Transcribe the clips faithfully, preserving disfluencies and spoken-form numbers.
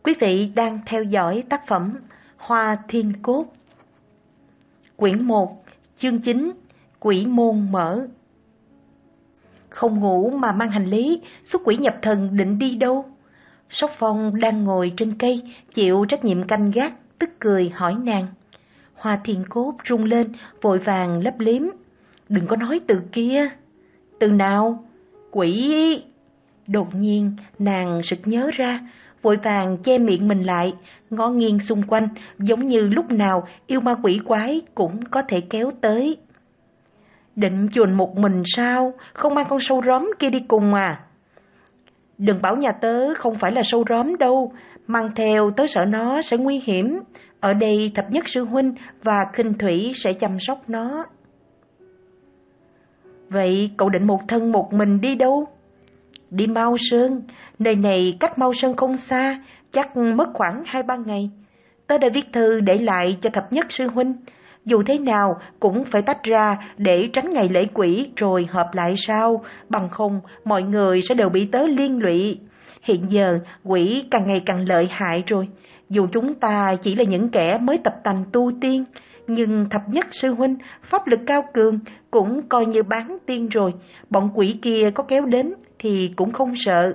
Quý vị đang theo dõi tác phẩm Hoa Thiên Cốt, quyển một, chương chín, Quỷ môn mở. Không ngủ mà mang hành lý, xuất quỷ nhập thần định đi đâu? Sóc Phong đang ngồi trên cây, chịu trách nhiệm canh gác, tức cười hỏi nàng. Hoa Thiên Cốt rung lên, vội vàng lấp liếm. Đừng có nói từ kia. Từ nào? Quỷ... Đột nhiên, nàng sực nhớ ra, vội vàng che miệng mình lại, ngó nghiêng xung quanh, giống như lúc nào yêu ma quỷ quái cũng có thể kéo tới. Định chuồn một mình sao? Không mang con sâu róm kia đi cùng à? Đừng bảo nhà tớ không phải là sâu róm đâu, mang theo tớ sợ nó sẽ nguy hiểm. Ở đây thập nhất sư huynh và khinh thủy sẽ chăm sóc nó. Vậy cậu định một thân một mình đi đâu? Đi Mao Sơn, nơi này cách Mao Sơn không xa, chắc mất khoảng hai ba ngày. Tớ đã viết thư để lại cho thập nhất sư huynh, dù thế nào cũng phải tách ra để tránh ngày lễ quỷ rồi hợp lại sau, bằng không mọi người sẽ đều bị tớ liên lụy. Hiện giờ quỷ càng ngày càng lợi hại rồi, dù chúng ta chỉ là những kẻ mới tập tành tu tiên, nhưng thập nhất sư huynh pháp lực cao cường cũng coi như bán tiên rồi, bọn quỷ kia có kéo đến thì cũng không sợ.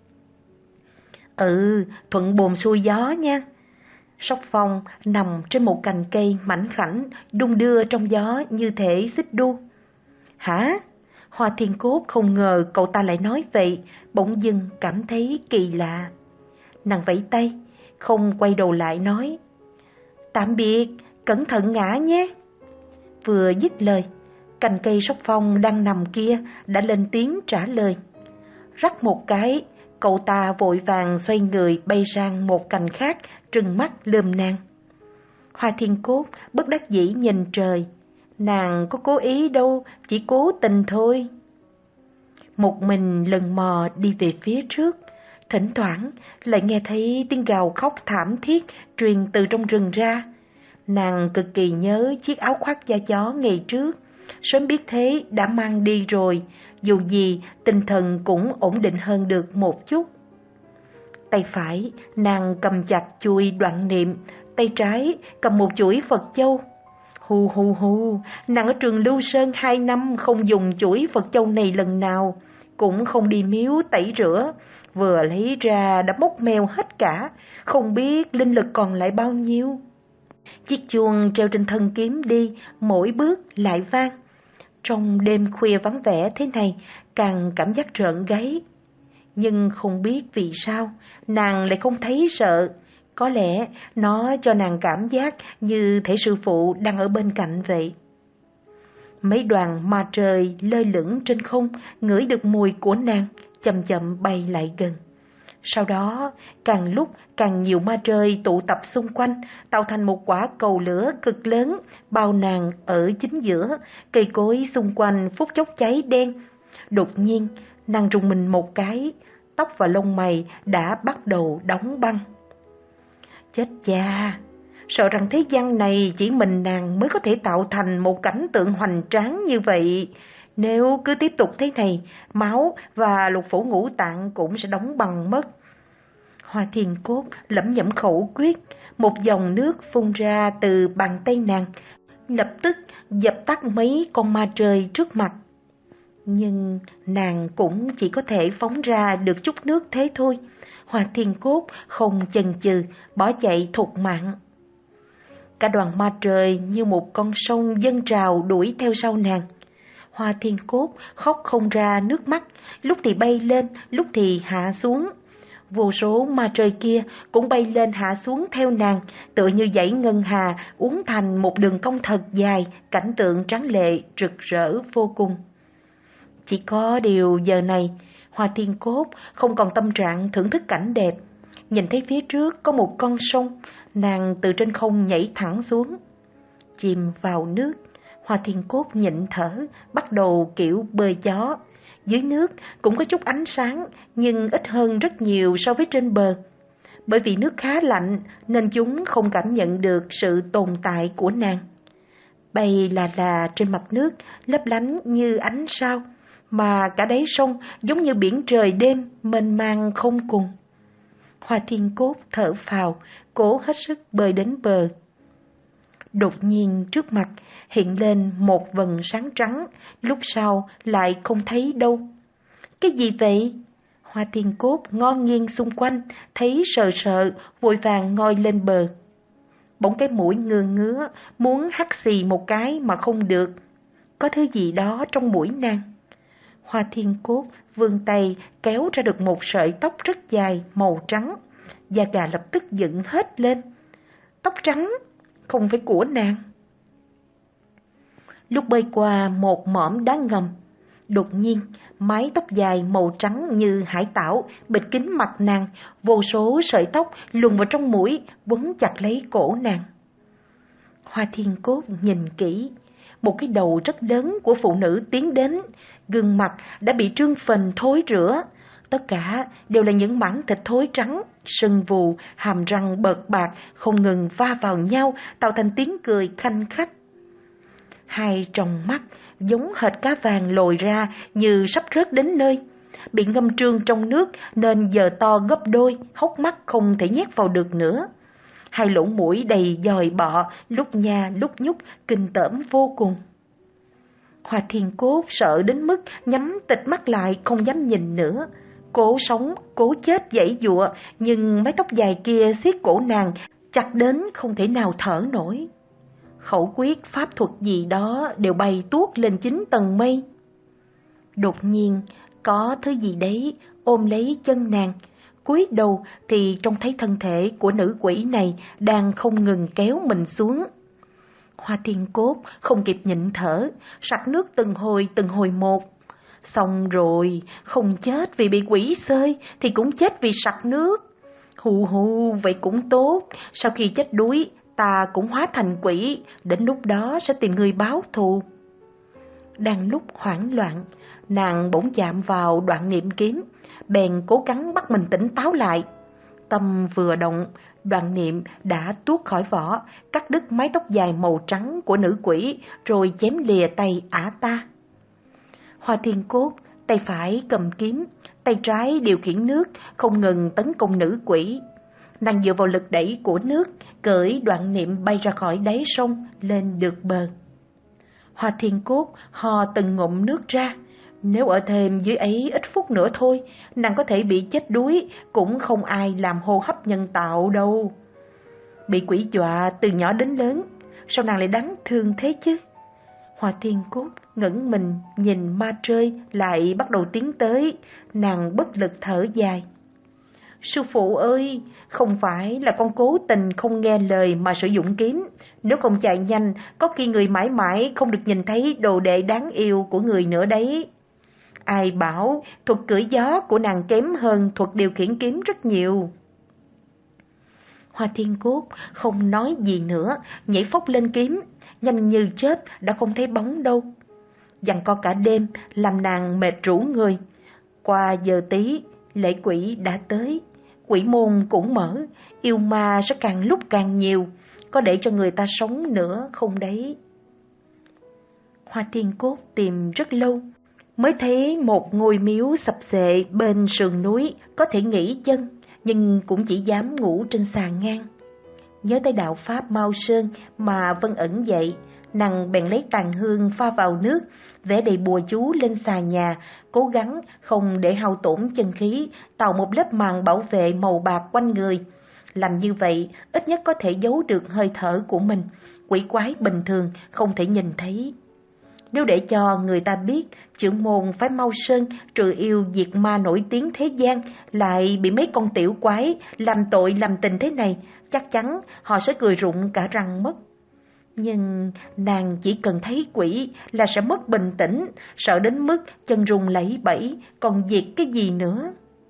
Ừ, thuận buồm xuôi gió nha. Sóc Phong nằm trên một cành cây mảnh khảnh, đung đưa trong gió như thể xích đu. Hả? Hoa Thiên Cốt không ngờ cậu ta lại nói vậy, bỗng dưng cảm thấy kỳ lạ. Nàng vẫy tay, không quay đầu lại nói. Tạm biệt, cẩn thận ngã nhé. Vừa dứt lời, cành cây Sóc Phong đang nằm kia đã lên tiếng trả lời. Rắc một cái, cậu ta vội vàng xoay người bay sang một cành khác, trừng mắt lườm nàng. Hoa Thiên Cốt bất đắc dĩ nhìn trời. Nàng có cố ý đâu, chỉ cố tình thôi. Một mình lần mò đi về phía trước, thỉnh thoảng lại nghe thấy tiếng gào khóc thảm thiết truyền từ trong rừng ra. Nàng cực kỳ nhớ chiếc áo khoác da chó ngày trước, sớm biết thế đã mang đi rồi, dù gì tinh thần cũng ổn định hơn được một chút. Tay phải nàng cầm chặt chuôi đoạn niệm, tay trái cầm một chuỗi Phật châu. Hù hù hù, nàng ở trường Lưu Sơn hai năm không dùng chuỗi Phật châu này lần nào, cũng không đi miếu tẩy rửa, vừa lấy ra đã mốc mèo hết cả, không biết linh lực còn lại bao nhiêu. Chiếc chuông treo trên thân kiếm đi, mỗi bước lại vang. Trong đêm khuya vắng vẻ thế này, càng cảm giác rợn gáy. Nhưng không biết vì sao, nàng lại không thấy sợ. Có lẽ nó cho nàng cảm giác như thể sư phụ đang ở bên cạnh vậy. Mấy đoàn ma trời lơ lửng trên không, ngửi được mùi của nàng, chậm chậm bay lại gần. Sau đó, càng lúc càng nhiều ma trời tụ tập xung quanh, tạo thành một quả cầu lửa cực lớn, bao nàng ở chính giữa, cây cối xung quanh phút chốc cháy đen. Đột nhiên, nàng rùng mình một cái, tóc và lông mày đã bắt đầu đóng băng. Chết cha! Sợ rằng thế gian này chỉ mình nàng mới có thể tạo thành một cảnh tượng hoành tráng như vậy. Nếu cứ tiếp tục thế này, máu và lục phủ ngũ tạng cũng sẽ đóng băng mất. Hoa Thiên Cốt lẩm nhẩm khẩu quyết, một dòng nước phun ra từ bàn tay nàng, lập tức dập tắt mấy con ma trời trước mặt. Nhưng nàng cũng chỉ có thể phóng ra được chút nước thế thôi. Hoa Thiên Cốt không chần chừ, bỏ chạy thục mạng. Cả đoàn ma trời như một con sông dâng trào đuổi theo sau nàng. Hoa Thiên Cốt khóc không ra nước mắt, lúc thì bay lên, lúc thì hạ xuống. Vô số ma trời kia cũng bay lên hạ xuống theo nàng, tựa như dãy ngân hà uốn thành một đường cong thật dài, cảnh tượng tráng lệ, rực rỡ vô cùng. Chỉ có điều giờ này, Hoa Thiên Cốt không còn tâm trạng thưởng thức cảnh đẹp. Nhìn thấy phía trước có một con sông, nàng từ trên không nhảy thẳng xuống. Chìm vào nước, Hoa Thiên Cốt nhịn thở, bắt đầu kiểu bơi gió. Dưới nước cũng có chút ánh sáng, nhưng ít hơn rất nhiều so với trên bờ. Bởi vì nước khá lạnh nên chúng không cảm nhận được sự tồn tại của nàng. Bay là là trên mặt nước, lấp lánh như ánh sao, mà cả đáy sông giống như biển trời đêm mênh mang không cùng. Hoa Thiên Cốt thở phào, cố hết sức bơi đến bờ. Đột nhiên trước mặt hiện lên một vầng sáng trắng, lúc sau lại không thấy đâu. Cái gì vậy? Hoa Thiên Cốt ngó nghiêng xung quanh, thấy sợ sợ, vội vàng ngoi lên bờ. Bỗng cái mũi ngứa ngứa, muốn hắt xì một cái mà không được. Có thứ gì đó trong mũi nàng. Hoa Thiên Cốt vươn tay kéo ra được một sợi tóc rất dài, màu trắng. Da gà lập tức dựng hết lên. Tóc trắng, không phải của nàng. Lúc bơi qua một mỏm đá ngầm, đột nhiên mái tóc dài màu trắng như hải tảo bịt kín mặt nàng, vô số sợi tóc luồn vào trong mũi, quấn chặt lấy cổ nàng. Hoa Thiên Cốt nhìn kỹ, một cái đầu rất lớn của phụ nữ tiến đến, gương mặt đã bị trương phình thối rữa. Tất cả đều là những mảng thịt thối trắng, sưng vù, hàm răng bợt bạc, không ngừng va vào nhau, tạo thành tiếng cười khanh khách. Hai tròng mắt giống hệt cá vàng lồi ra như sắp rớt đến nơi. Bị ngâm trương trong nước nên giờ to gấp đôi, hốc mắt không thể nhét vào được nữa. Hai lỗ mũi đầy dòi bọ, lúc nha lúc nhúc, kinh tởm vô cùng. Hoa Thiên Cốt sợ đến mức nhắm tịt mắt lại không dám nhìn nữa. Cố sống, cố chết dãy dụa, nhưng mái tóc dài kia siết cổ nàng, chặt đến không thể nào thở nổi. Khẩu quyết pháp thuật gì đó đều bay tuốt lên chín tầng mây. Đột nhiên, có thứ gì đấy ôm lấy chân nàng. Cúi đầu thì trông thấy thân thể của nữ quỷ này đang không ngừng kéo mình xuống. Hoa Thiên Cốt không kịp nhịn thở, sặc nước từng hồi từng hồi một. Xong rồi, không chết vì bị quỷ xơi thì cũng chết vì sặc nước. Hù hù, vậy cũng tốt, sau khi chết đuối, ta cũng hóa thành quỷ, đến lúc đó sẽ tìm người báo thù. Đang lúc hoảng loạn, nàng bỗng chạm vào đoạn niệm kiếm, bèn cố gắng bắt mình tỉnh táo lại. Tâm vừa động, đoạn niệm đã tuốt khỏi vỏ, cắt đứt mái tóc dài màu trắng của nữ quỷ, rồi chém lìa tay ả ta. Hoa Thiên Cốt, tay phải cầm kiếm, tay trái điều khiển nước, không ngừng tấn công nữ quỷ. Nàng dựa vào lực đẩy của nước, cởi đoạn niệm bay ra khỏi đáy sông, lên được bờ. Hoa Thiên Cốt hò từng ngụm nước ra. Nếu ở thêm dưới ấy ít phút nữa thôi, nàng có thể bị chết đuối, cũng không ai làm hô hấp nhân tạo đâu. Bị quỷ dọa từ nhỏ đến lớn, sao nàng lại đáng thương thế chứ? Hoa Thiên Cốt ngẩng mình nhìn ma trơi lại bắt đầu tiến tới, nàng bất lực thở dài. Sư phụ ơi, không phải là con cố tình không nghe lời mà sử dụng kiếm. Nếu không chạy nhanh, có khi người mãi mãi không được nhìn thấy đồ đệ đáng yêu của người nữa đấy. Ai bảo thuật cưỡi gió của nàng kém hơn thuật điều khiển kiếm rất nhiều. Hoa Thiên Cốt không nói gì nữa, nhảy phóc lên kiếm, nhanh như chớp đã không thấy bóng đâu. Giằng co cả đêm làm nàng mệt rũ người. Qua giờ tí, lễ quỷ đã tới. Quỷ môn cũng mở, yêu ma sẽ càng lúc càng nhiều, có để cho người ta sống nữa không đấy? Hoa Thiên Cốt tìm rất lâu, mới thấy một ngôi miếu sập xệ bên sườn núi, có thể nghỉ chân, nhưng cũng chỉ dám ngủ trên sàn ngang. Nhớ tới đạo pháp Mao Sơn mà Vân ẩn dậy, nàng bèn lấy tàn hương pha vào nước, vẽ đầy bùa chú lên xà nhà, cố gắng không để hao tổn chân khí, tạo một lớp màng bảo vệ màu bạc quanh người. Làm như vậy, ít nhất có thể giấu được hơi thở của mình, quỷ quái bình thường không thể nhìn thấy. Nếu để cho người ta biết trưởng môn phái Mao Sơn trừ yêu diệt ma nổi tiếng thế gian lại bị mấy con tiểu quái làm tội làm tình thế này, chắc chắn họ sẽ cười rụng cả răng mất. Nhưng nàng chỉ cần thấy quỷ là sẽ mất bình tĩnh, sợ đến mức chân run lẩy bẩy, còn diệt cái gì nữa.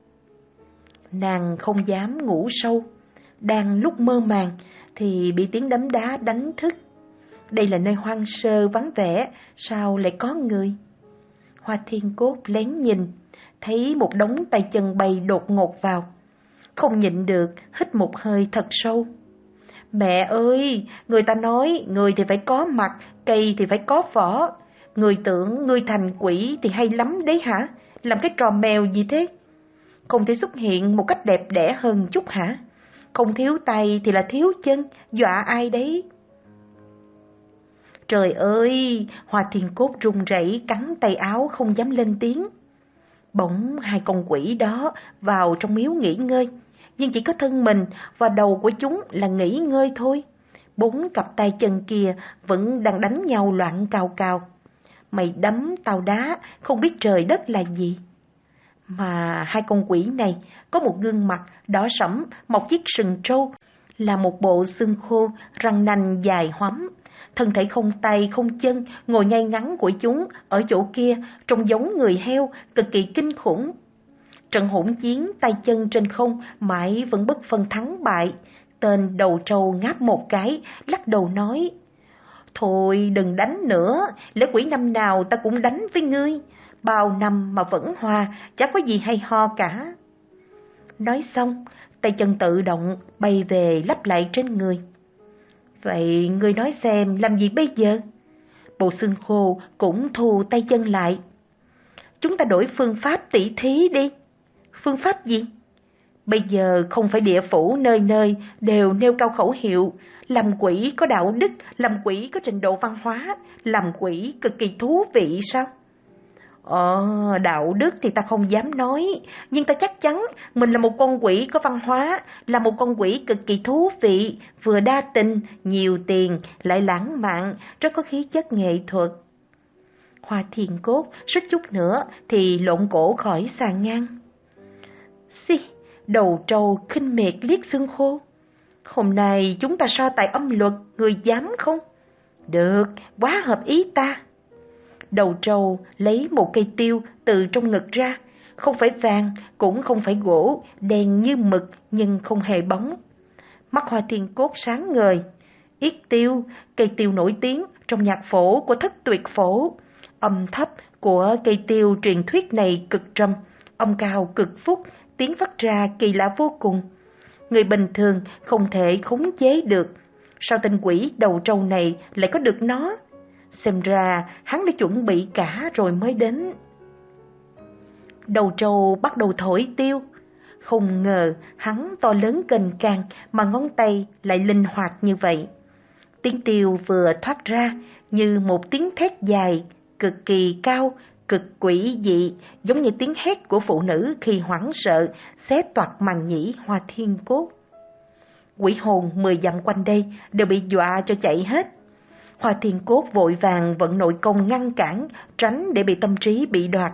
Nàng không dám ngủ sâu, đang lúc mơ màng thì bị tiếng đấm đá đánh thức. Đây là nơi hoang sơ vắng vẻ, sao lại có người? Hoa Thiên Cốt lén nhìn, thấy một đống tay chân bay đột ngột vào. Không nhịn được, hít một hơi thật sâu. Mẹ ơi, người ta nói người thì phải có mặt, cây thì phải có vỏ. Người tưởng người thành quỷ thì hay lắm đấy hả? Làm cái trò mèo gì thế? Không thể xuất hiện một cách đẹp đẽ hơn chút hả? Không thiếu tay thì là thiếu chân, dọa ai đấy? Trời ơi, Hoa Thiên Cốt run rẩy cắn tay áo không dám lên tiếng. Bỗng hai con quỷ đó vào trong miếu nghỉ ngơi, nhưng chỉ có thân mình và đầu của chúng là nghỉ ngơi thôi. Bốn cặp tay chân kia vẫn đang đánh nhau loạn cào cào. Mày đấm tao đá, không biết trời đất là gì. Mà hai con quỷ này có một gương mặt đỏ sẫm, một chiếc sừng trâu, là một bộ xương khô, răng nanh dài hoắm. Thân thể không tay không chân, ngồi ngay ngắn của chúng ở chỗ kia trông giống người heo, cực kỳ kinh khủng. Trận hỗn chiến tay chân trên không mãi vẫn bất phân thắng bại. Tên đầu trâu ngáp một cái, lắc đầu nói: Thôi đừng đánh nữa, lễ quỷ năm nào ta cũng đánh với ngươi. Bao năm mà vẫn hòa, chả có gì hay ho cả. Nói xong, tay chân tự động bay về lắp lại trên người. Vậy ngươi nói xem làm gì bây giờ? Bộ xương khô cũng thu tay chân lại. Chúng ta đổi phương pháp tỉ thí đi. Phương pháp gì? Bây giờ không phải địa phủ nơi nơi đều nêu cao khẩu hiệu làm quỷ có đạo đức, làm quỷ có trình độ văn hóa, làm quỷ cực kỳ thú vị sao? Ờ, đạo đức thì ta không dám nói, nhưng ta chắc chắn mình là một con quỷ có văn hóa, là một con quỷ cực kỳ thú vị, vừa đa tình, nhiều tiền, lại lãng mạn, rất có khí chất nghệ thuật. Hoa Thiên Cốt suýt chút nữa thì lộn cổ khỏi sàn ngang. Xì, đầu trâu khinh miệt liếc xương khô. Hôm nay chúng ta so tài âm luật, người dám không? Được, quá hợp ý ta. Đầu trâu lấy một cây tiêu từ trong ngực ra, không phải vàng, cũng không phải gỗ, đen như mực nhưng không hề bóng. Mắt Hoa Thiên Cốt sáng ngời. Yết tiêu, cây tiêu nổi tiếng trong nhạc phổ của thất tuyệt phổ. Âm thấp của cây tiêu truyền thuyết này cực trầm, âm cao cực phúc, tiếng phát ra kỳ lạ vô cùng. Người bình thường không thể khống chế được. Sao tên quỷ đầu trâu này lại có được nó? Xem ra hắn đã chuẩn bị cả rồi mới đến. Đầu trâu bắt đầu thổi tiêu. Không ngờ hắn to lớn cành càng mà ngón tay lại linh hoạt như vậy. Tiếng tiêu vừa thoát ra như một tiếng thét dài, cực kỳ cao, cực quỷ dị, giống như tiếng hét của phụ nữ khi hoảng sợ, xé toạc màng nhĩ Hoa Thiên Cốt. Quỷ hồn mười dặm quanh đây đều bị dọa cho chạy hết. Hoa Thiên Cốt vội vàng vận nội công ngăn cản, tránh để bị tâm trí bị đoạt.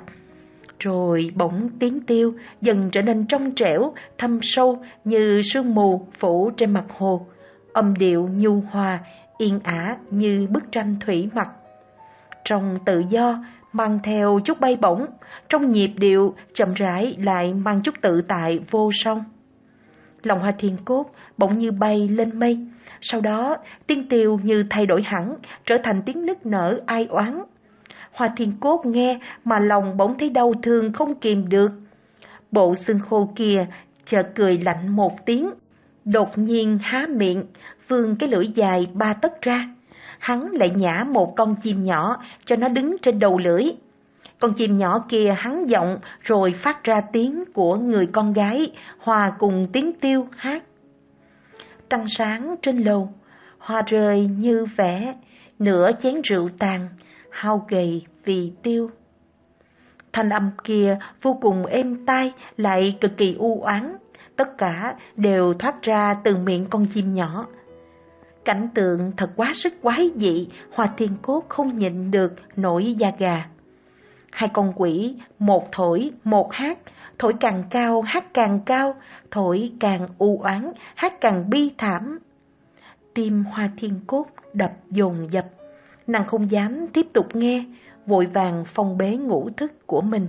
Rồi bỗng tiếng tiêu dần trở nên trong trẻo, thâm sâu như sương mù phủ trên mặt hồ. Âm điệu nhu hòa, yên ả như bức tranh thủy mặc. Trong tự do mang theo chút bay bổng, trong nhịp điệu chậm rãi lại mang chút tự tại vô song. Lòng Hoa Thiên Cốt bỗng như bay lên mây, sau đó tiếng tiêu như thay đổi hẳn, trở thành tiếng nức nở ai oán. Hoa Thiên Cốt nghe mà lòng bỗng thấy đau thương không kìm được. Bộ xương khô kia chợt cười lạnh một tiếng, đột nhiên há miệng, vươn cái lưỡi dài ba tấc ra. Hắn lại nhả một con chim nhỏ cho nó đứng trên đầu lưỡi. Con chim nhỏ kia hắn giọng rồi phát ra tiếng của người con gái, hòa cùng tiếng tiêu hát. Trăng sáng trên lầu, hoa rơi như vẽ, nửa chén rượu tàn, hao gầy vì tiêu. Thanh âm kia vô cùng êm tai lại cực kỳ u oán, tất cả đều thoát ra từ miệng con chim nhỏ. Cảnh tượng thật quá sức quái dị, Hoa Thiên Cốt không nhịn được nổi da gà. Hai con quỷ, một thổi, một hát, thổi càng cao, hát càng cao, thổi càng u oán, hát càng bi thảm. Tim Hoa Thiên Cốt đập dồn dập, nàng không dám tiếp tục nghe, vội vàng phong bế ngũ thức của mình.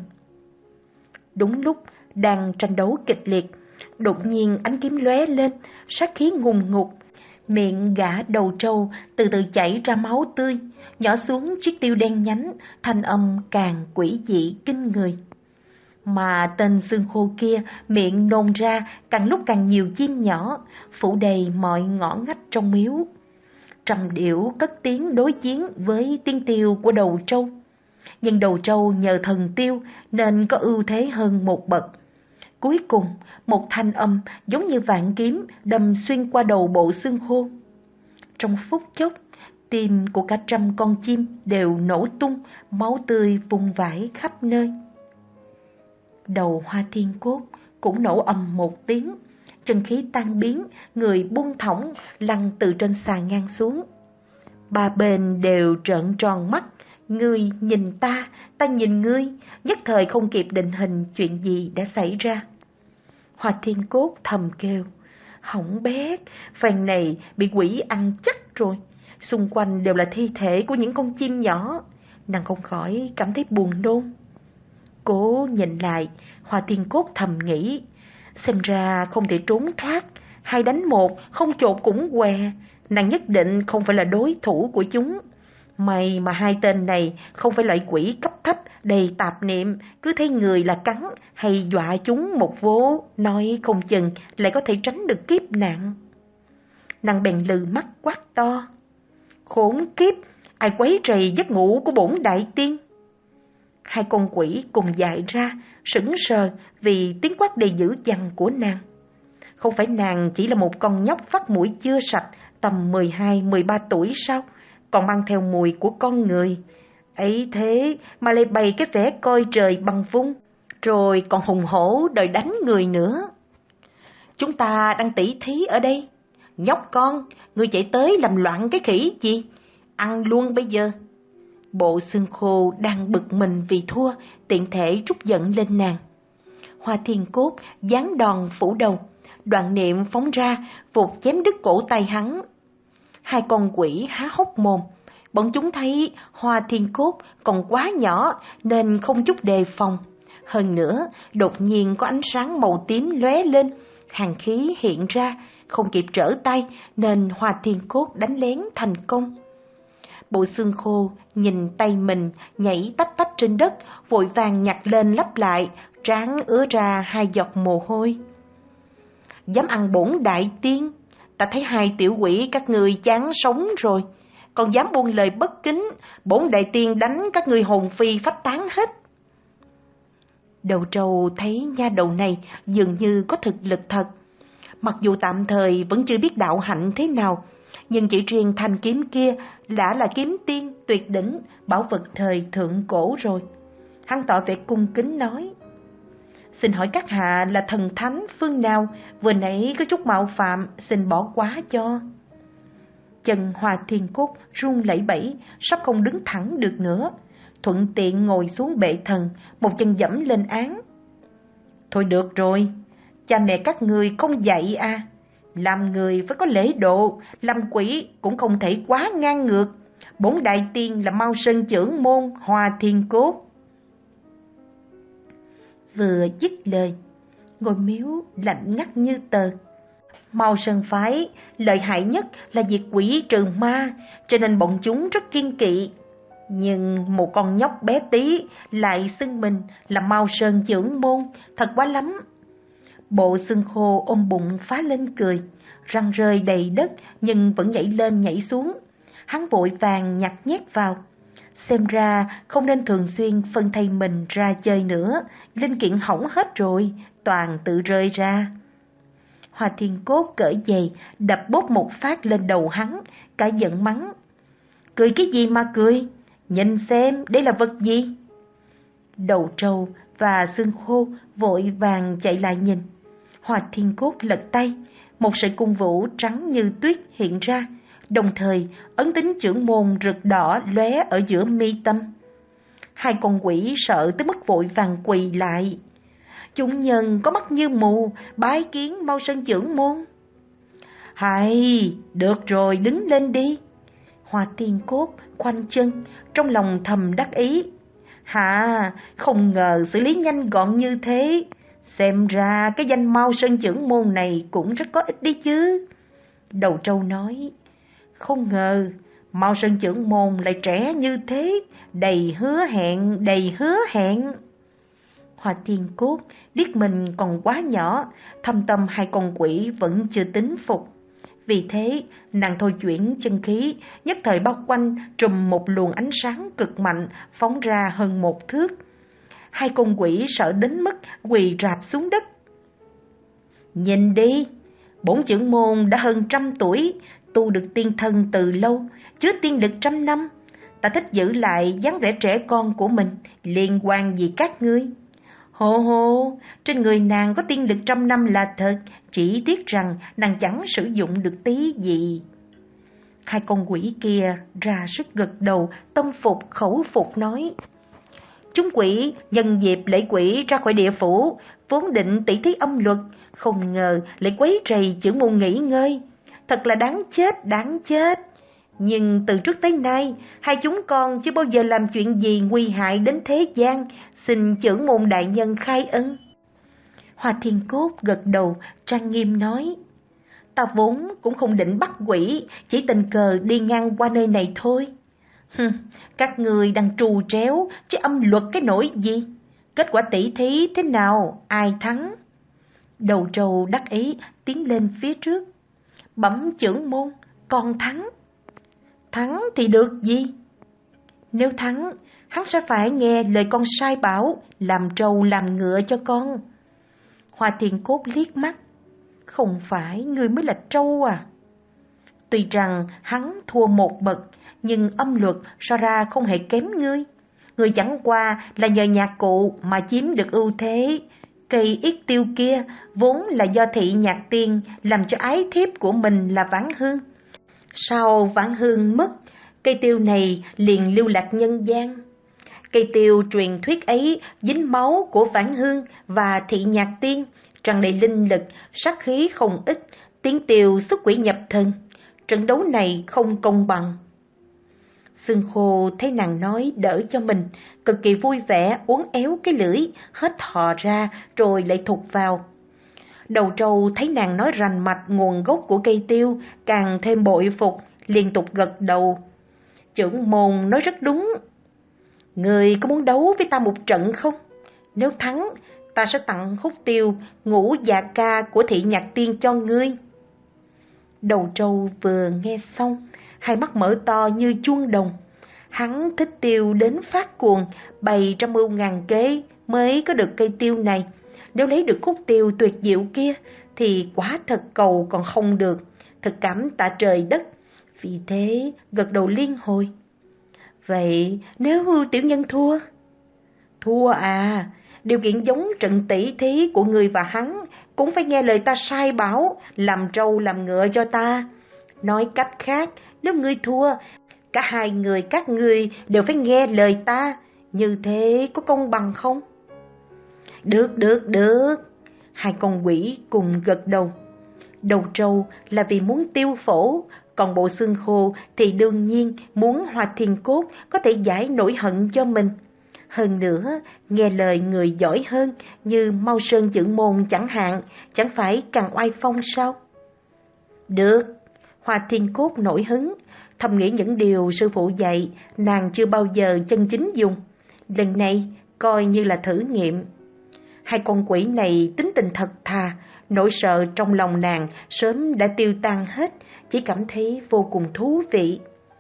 Đúng lúc đang tranh đấu kịch liệt, đột nhiên ánh kiếm lóe lên, sát khí ngùng ngục. Miệng gã đầu trâu từ từ chảy ra máu tươi, nhỏ xuống chiếc tiêu đen nhánh, thanh âm càng quỷ dị kinh người. Mà tên xương khô kia miệng nôn ra càng lúc càng nhiều chim nhỏ, phủ đầy mọi ngõ ngách trong miếu. Trầm điệu cất tiếng đối chiến với tiếng tiêu của đầu trâu. Nhưng đầu trâu nhờ thần tiêu nên có ưu thế hơn một bậc. Cuối cùng, một thanh âm giống như vạn kiếm đâm xuyên qua đầu bộ xương khô. Trong phút chốc, tim của cả trăm con chim đều nổ tung, máu tươi vung vãi khắp nơi. Đầu Hoa Thiên Cốt cũng nổ ầm một tiếng, chân khí tan biến, người buông thõng lăn từ trên xà ngang xuống. Ba bên đều trợn tròn mắt, ngươi nhìn ta, ta nhìn ngươi, nhất thời không kịp định hình chuyện gì đã xảy ra. Hoa Thiên Cốt thầm kêu, hỏng bét, phen này bị quỷ ăn chắc rồi, xung quanh đều là thi thể của những con chim nhỏ, nàng không khỏi cảm thấy buồn nôn. Cố nhìn lại, Hoa Thiên Cốt thầm nghĩ, xem ra không thể trốn thoát, hai đánh một, không chột cũng què, nàng nhất định không phải là đối thủ của chúng. May mà hai tên này không phải loại quỷ cấp thấp đầy tạp niệm, cứ thấy người là cắn hay dọa chúng một vố, nói không chừng lại có thể tránh được kiếp nạn. Nàng bèn lừ mắt quát to, khốn kiếp, ai quấy rầy giấc ngủ của bổn đại tiên. Hai con quỷ cùng dại ra, sững sờ vì tiếng quát đầy dữ dằn của nàng. Không phải nàng chỉ là một con nhóc vắt mũi chưa sạch, tầm mười hai mười ba tuổi sao, còn mang theo mùi của con người. Ấy thế mà lại bày cái vẻ coi trời bằng vung, rồi còn hùng hổ đòi đánh người nữa. Chúng ta đang tỉ thí ở đây. Nhóc con, ngươi chạy tới làm loạn cái khỉ gì? Ăn luôn bây giờ. Bộ xương khô đang bực mình vì thua, tiện thể trút giận lên nàng. Hoa Thiên Cốt giáng đòn phủ đầu, Đoạn Niệm phóng ra, vụt chém đứt cổ tay hắn. Hai con quỷ há hốc mồm, bọn chúng thấy Hoa Thiên Cốt còn quá nhỏ nên không chút đề phòng. Hơn nữa, đột nhiên có ánh sáng màu tím lóe lên, hàn khí hiện ra, không kịp trở tay nên Hoa Thiên Cốt đánh lén thành công. Bộ xương khô nhìn tay mình nhảy tách tách trên đất, vội vàng nhặt lên lấp lại, trán ứa ra hai giọt mồ hôi. Dám ăn bổn đại tiên, ta thấy hai tiểu quỷ các ngươi chán sống rồi, còn dám buông lời bất kính, bổn đại tiên đánh các ngươi hồn phi phách tán hết. Đầu trâu thấy nha đầu này dường như có thực lực thật, mặc dù tạm thời vẫn chưa biết đạo hạnh thế nào, nhưng chỉ riêng thanh kiếm kia đã là kiếm tiên tuyệt đỉnh, bảo vật thời thượng cổ rồi. Hắn tỏ vẻ cung kính nói, xin hỏi các hạ là thần thánh phương nào, vừa nãy có chút mạo phạm, xin bỏ quá cho. Chân Hoa Thiên Cốt run lẩy bẩy, sắp không đứng thẳng được nữa, thuận tiện ngồi xuống bệ thần, một chân dẫm lên án. Thôi được rồi, cha mẹ các ngươi không dạy à, làm người phải có lễ độ, làm quỷ cũng không thể quá ngang ngược. Bổn đại tiên là Mao Sơn trưởng môn Hoa Thiên Cốt. Vừa dứt lời, ngôi miếu lạnh ngắt như tờ. Mao Sơn phái lợi hại nhất là diệt quỷ trừ ma, cho nên bọn chúng rất kiêng kỵ. Nhưng một con nhóc bé tí lại xưng mình là Mao Sơn trưởng môn, thật quá lắm. Bộ xương khô ôm bụng phá lên cười, răng rơi đầy đất nhưng vẫn nhảy lên nhảy xuống. Hắn vội vàng nhặt nhét vào. Xem ra không nên thường xuyên phân thay mình ra chơi nữa, linh kiện hỏng hết rồi, toàn tự rơi ra. Hoa Thiên Cốt cởi giày, đập bốp một phát lên đầu hắn, cả giận mắng. Cười cái gì mà cười? Nhìn xem, đây là vật gì? Đầu trâu và xương khô vội vàng chạy lại nhìn. Hoa Thiên Cốt lật tay, một sợi cung vũ trắng như tuyết hiện ra, đồng thời ấn tín trưởng môn rực đỏ lóe ở giữa mi tâm. Hai con quỷ sợ tới mức vội vàng quỳ lại. Chúng nhân có mắt như mù, bái kiến Mao Sơn trưởng môn. Hay, được rồi, đứng lên đi. Hoa Thiên Cốt khoanh chân, trong lòng thầm đắc ý. Hả, không ngờ xử lý nhanh gọn như thế. Xem ra cái danh Mao Sơn trưởng môn này cũng rất có ích đi chứ. Đầu trâu nói, không ngờ Mao Sơn trưởng môn lại trẻ như thế, đầy hứa hẹn, đầy hứa hẹn. Hoa Thiên Cốt biết mình còn quá nhỏ, thâm tâm hai con quỷ vẫn chưa tính phục. Vì thế, nàng thôi chuyển chân khí, nhất thời bao quanh trùm một luồng ánh sáng cực mạnh phóng ra hơn một thước. Hai con quỷ sợ đến mức quỳ rạp xuống đất. Nhìn đi, bổn trưởng môn đã hơn trăm tuổi, tu được tiên thân từ lâu, chứa tiên lực trăm năm. Ta thích giữ lại dáng vẻ trẻ con của mình, liên quan gì các ngươi? Hồ hồ, trên người nàng có tiên lực trăm năm là thật, chỉ tiếc rằng nàng chẳng sử dụng được tí gì. Hai con quỷ kia ra sức gật đầu, tâm phục khẩu phục nói. Chúng quỷ nhân dịp lễ quỷ ra khỏi địa phủ, vốn định tỉ thí âm luật, không ngờ lại quấy rầy chưởng môn nghỉ ngơi. Thật là đáng chết, đáng chết. Nhưng từ trước tới nay, hai chúng con chưa bao giờ làm chuyện gì nguy hại đến thế gian, xin chưởng môn đại nhân khai ân. Hoa Thiên Cốt gật đầu, trang nghiêm nói. Ta vốn cũng không định bắt quỷ, chỉ tình cờ đi ngang qua nơi này thôi. Hừm, các người đang trù tréo, chứ âm luật cái nỗi gì? Kết quả tỷ thí thế nào, ai thắng? Đầu trâu đắc ý tiến lên phía trước. Bẩm trưởng môn, con thắng. Thắng thì được gì? Nếu thắng, hắn sẽ phải nghe lời con sai bảo, làm trâu làm ngựa cho con. Hoa Thiên Cốt liếc mắt. Không phải ngươi mới là trâu à? Tuy rằng hắn thua một bậc, nhưng âm luật so ra không hề kém ngươi. Ngươi chẳng qua là nhờ nhạc cụ mà chiếm được ưu thế. Cây yết tiêu kia vốn là do thị nhạc tiên làm cho ái thiếp của mình là Vãn Hương. Sau Vãn Hương mất, cây tiêu này liền lưu lạc nhân gian. Cây tiêu truyền thuyết ấy dính máu của Vãn Hương và thị nhạc tiên, tràn đầy linh lực, sát khí không ít, tiếng tiêu xuất quỷ nhập thần. Trận đấu này không công bằng. Xương Khô thấy nàng nói đỡ cho mình, cực kỳ vui vẻ uốn éo cái lưỡi, hết thò ra rồi lại thụt vào. Đầu trâu thấy nàng nói rành mạch nguồn gốc của cây tiêu, càng thêm bội phục, liên tục gật đầu. Trưởng môn nói rất đúng. Người có muốn đấu với ta một trận không? Nếu thắng, ta sẽ tặng hút tiêu, ngũ dạ ca của thị nhạc tiên cho ngươi. Đầu trâu vừa nghe xong, hai mắt mở to như chuông đồng. Hắn thích tiêu đến phát cuồng, bày trăm mưu ngàn kế mới có được cây tiêu này. Nếu lấy được khúc tiêu tuyệt diệu kia, thì quả thật cầu còn không được, thật cảm tạ trời đất. Vì thế gật đầu liên hồi. Vậy nếu tiểu nhân thua? Thua à? Điều kiện giống trận tỷ thí của người và hắn, cũng phải nghe lời ta sai bảo, làm trâu làm ngựa cho ta. Nói cách khác, nếu ngươi thua, cả hai người các ngươi đều phải nghe lời ta. Như thế có công bằng không? Được, được, được. Hai con quỷ cùng gật đầu. Đầu trâu là vì muốn tiêu phổ, còn bộ xương khô thì đương nhiên muốn Hoa Thiên Cốt có thể giải nỗi hận cho mình. Hơn nữa, nghe lời người giỏi hơn như Mau Sơn Chưởng Môn chẳng hạn, chẳng phải càng oai phong sao? Được, Hoa Thiên Cốt nổi hứng, thầm nghĩ những điều sư phụ dạy, nàng chưa bao giờ chân chính dùng. Lần này coi như là thử nghiệm. Hai con quỷ này tính tình thật thà, nỗi sợ trong lòng nàng sớm đã tiêu tan hết, chỉ cảm thấy vô cùng thú vị.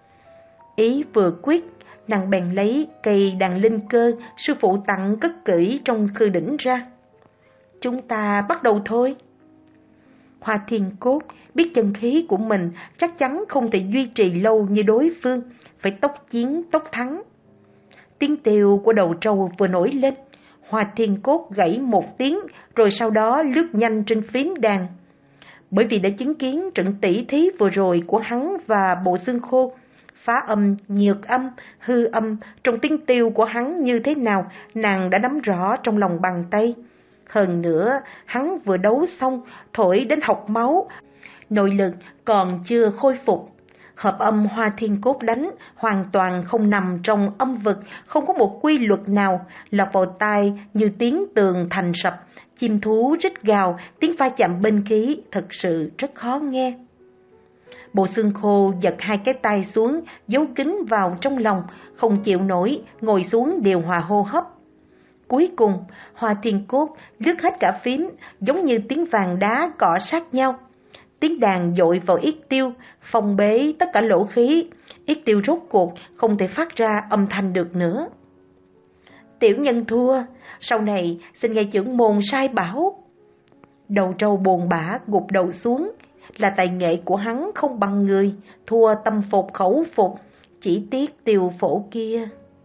Ý vừa quyết, nàng bèn lấy cây đàn linh cơ sư phụ tặng cất kỹ trong khư đỉnh ra. Chúng ta bắt đầu thôi. Hoa Thiên Cốt biết chân khí của mình chắc chắn không thể duy trì lâu như đối phương, phải tốc chiến tốc thắng. Tiếng tiêu của đầu trâu vừa nổi lên, Hoa Thiên Cốt gãy một tiếng rồi sau đó lướt nhanh trên phím đàn. Bởi vì đã chứng kiến trận tỷ thí vừa rồi của hắn và bộ xương khô, phá âm, nhược âm, hư âm trong tiếng tiêu của hắn như thế nào nàng đã nắm rõ trong lòng bàn tay. Hơn nữa, hắn vừa đấu xong, thổi đến học máu, nội lực còn chưa khôi phục. Hợp âm Hoa Thiên Cốt đánh hoàn toàn không nằm trong âm vực, không có một quy luật nào, lọt vào tai như tiếng tường thành sập, chim thú rít gào, tiếng va chạm binh khí thật sự rất khó nghe. Bộ xương khô giật hai cái tay xuống, giấu kín vào trong lòng, không chịu nổi, ngồi xuống điều hòa hô hấp. Cuối cùng, Hoa Thiên Cốt lướt hết cả phím, giống như tiếng vàng đá cọ sát nhau. Tiếng đàn dội vào yết tiêu, phong bế tất cả lỗ khí, yết tiêu rốt cuộc không thể phát ra âm thanh được nữa. Tiểu nhân thua, sau này xin nghe trưởng môn sai bảo. Đầu trâu buồn bã gục đầu xuống, là tài nghệ của hắn không bằng người, thua tâm phục khẩu phục, chỉ tiếc Tiều Phổ kia.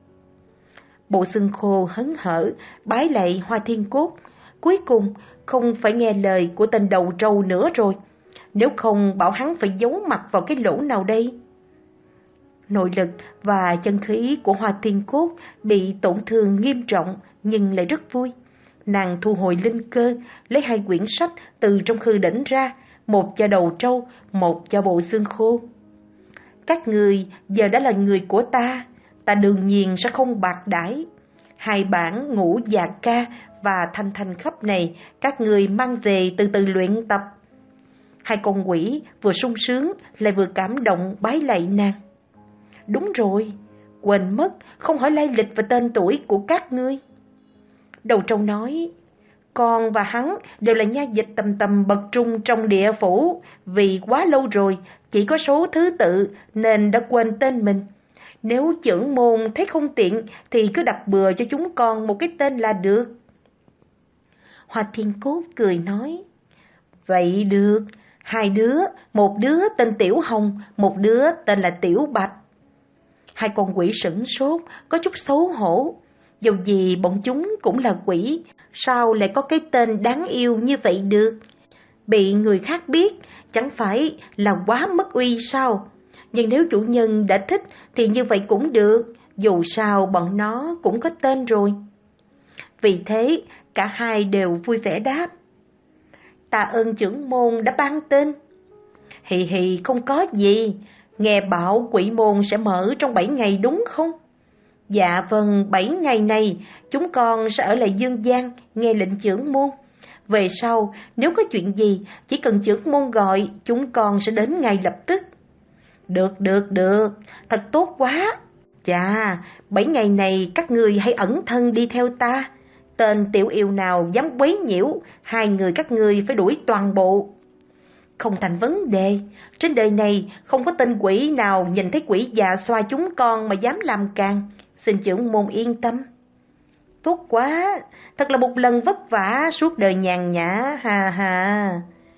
Bộ xương khô hớn hở, bái lạy Hoa Thiên Cốt, cuối cùng không phải nghe lời của tên đầu trâu nữa rồi, nếu không bảo hắn phải giấu mặt vào cái lỗ nào đây. Nội lực và chân khí của Hoa Thiên Cốt bị tổn thương nghiêm trọng nhưng lại rất vui. Nàng thu hồi linh cơ, lấy hai quyển sách từ trong khư đỉnh ra, một cho đầu trâu, một cho bộ xương khô. Các người giờ đã là người của ta, ta đương nhiên sẽ không bạc đãi. Hai bản Ngũ Già Ca và Thanh Thanh Khắp này các người mang về từ từ luyện tập. Hai con quỷ vừa sung sướng lại vừa cảm động bái lạy nàng. Đúng rồi, quên mất không hỏi lai lịch và tên tuổi của các ngươi. Đầu trâu nói, con và hắn đều là nha dịch tầm tầm bậc trung trong địa phủ, vì quá lâu rồi chỉ có số thứ tự nên đã quên tên mình. Nếu chưởng môn thấy không tiện thì cứ đặt bừa cho chúng con một cái tên là được. Hoa Thiên Cốt cười nói, vậy được, hai đứa, một đứa tên Tiểu Hồng, một đứa tên là Tiểu Bạch. Hai con quỷ sửng sốt, có chút xấu hổ. Dù gì bọn chúng cũng là quỷ, sao lại có cái tên đáng yêu như vậy được? Bị người khác biết, chẳng phải là quá mất uy sao? Nhưng nếu chủ nhân đã thích thì như vậy cũng được, dù sao bọn nó cũng có tên rồi. Vì thế, cả hai đều vui vẻ đáp. Tạ ơn trưởng môn đã ban tên. Hì hì không có gì, nghe bảo quỷ môn sẽ mở trong bảy ngày đúng không? Dạ vâng, bảy ngày này chúng con sẽ ở lại dương gian nghe lệnh trưởng môn. Về sau nếu có chuyện gì chỉ cần trưởng môn gọi, chúng con sẽ đến ngay lập tức. Được được được, thật tốt quá. Chà, bảy ngày này các ngươi hãy ẩn thân đi theo ta. Tên tiểu yêu nào dám quấy nhiễu, hai người các ngươi phải đuổi toàn bộ. Không thành vấn đề, trên đời này không có tên quỷ nào nhìn thấy quỷ già xoa chúng con mà dám làm càng. Xin trưởng môn yên tâm. Tốt quá, thật là một lần vất vả suốt đời nhàn nhã, ha ha.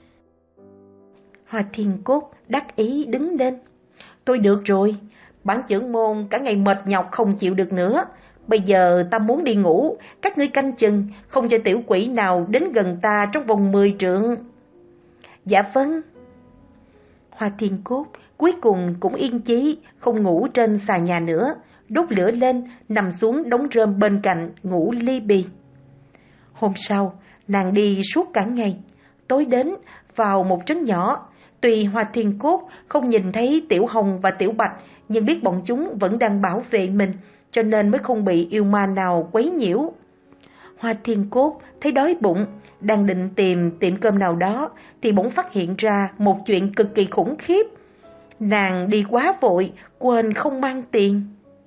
Hoa Thiên Cốt đắc ý đứng lên. Tôi được rồi, bản trưởng môn cả ngày mệt nhọc không chịu được nữa. Bây giờ ta muốn đi ngủ, các ngươi canh chừng, không cho tiểu quỷ nào đến gần ta trong vòng mười trượng. Dạ vâng. Hoa Thiên Cốt cuối cùng cũng yên chí, không ngủ trên xà nhà nữa, đốt lửa lên, nằm xuống đống rơm bên cạnh, ngủ li bì. Hôm sau, nàng đi suốt cả ngày. Tối đến, vào một trấn nhỏ, tuy Hoa Thiên Cốt không nhìn thấy Tiểu Hồng và Tiểu Bạch, nhưng biết bọn chúng vẫn đang bảo vệ mình, cho nên mới không bị yêu ma nào quấy nhiễu. Hoa Thiên Cốt thấy đói bụng, đang định tìm tiệm cơm nào đó, thì bỗng phát hiện ra một chuyện cực kỳ khủng khiếp. Nàng đi quá vội, quên không mang tiền.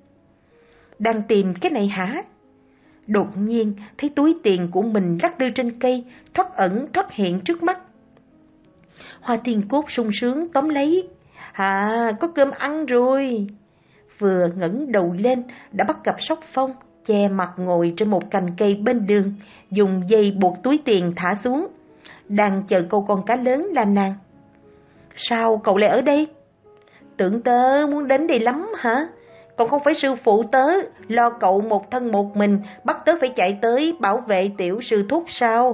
Đang tìm cái này hả? Đột nhiên thấy túi tiền của mình lắc lư trên cây, thoát ẩn thoát hiện trước mắt. Hoa Thiên Cốt sung sướng tóm lấy. À, có cơm ăn rồi. Vừa ngẩng đầu lên đã bắt gặp Sóc Phong che mặt ngồi trên một cành cây bên đường, dùng dây buộc túi tiền thả xuống. Đang chờ câu con cá lớn là nàng. Sao cậu lại ở đây? Tưởng tớ muốn đến đây lắm hả? Còn không phải sư phụ tớ lo cậu một thân một mình, bắt tớ phải chạy tới bảo vệ tiểu sư thúc sao?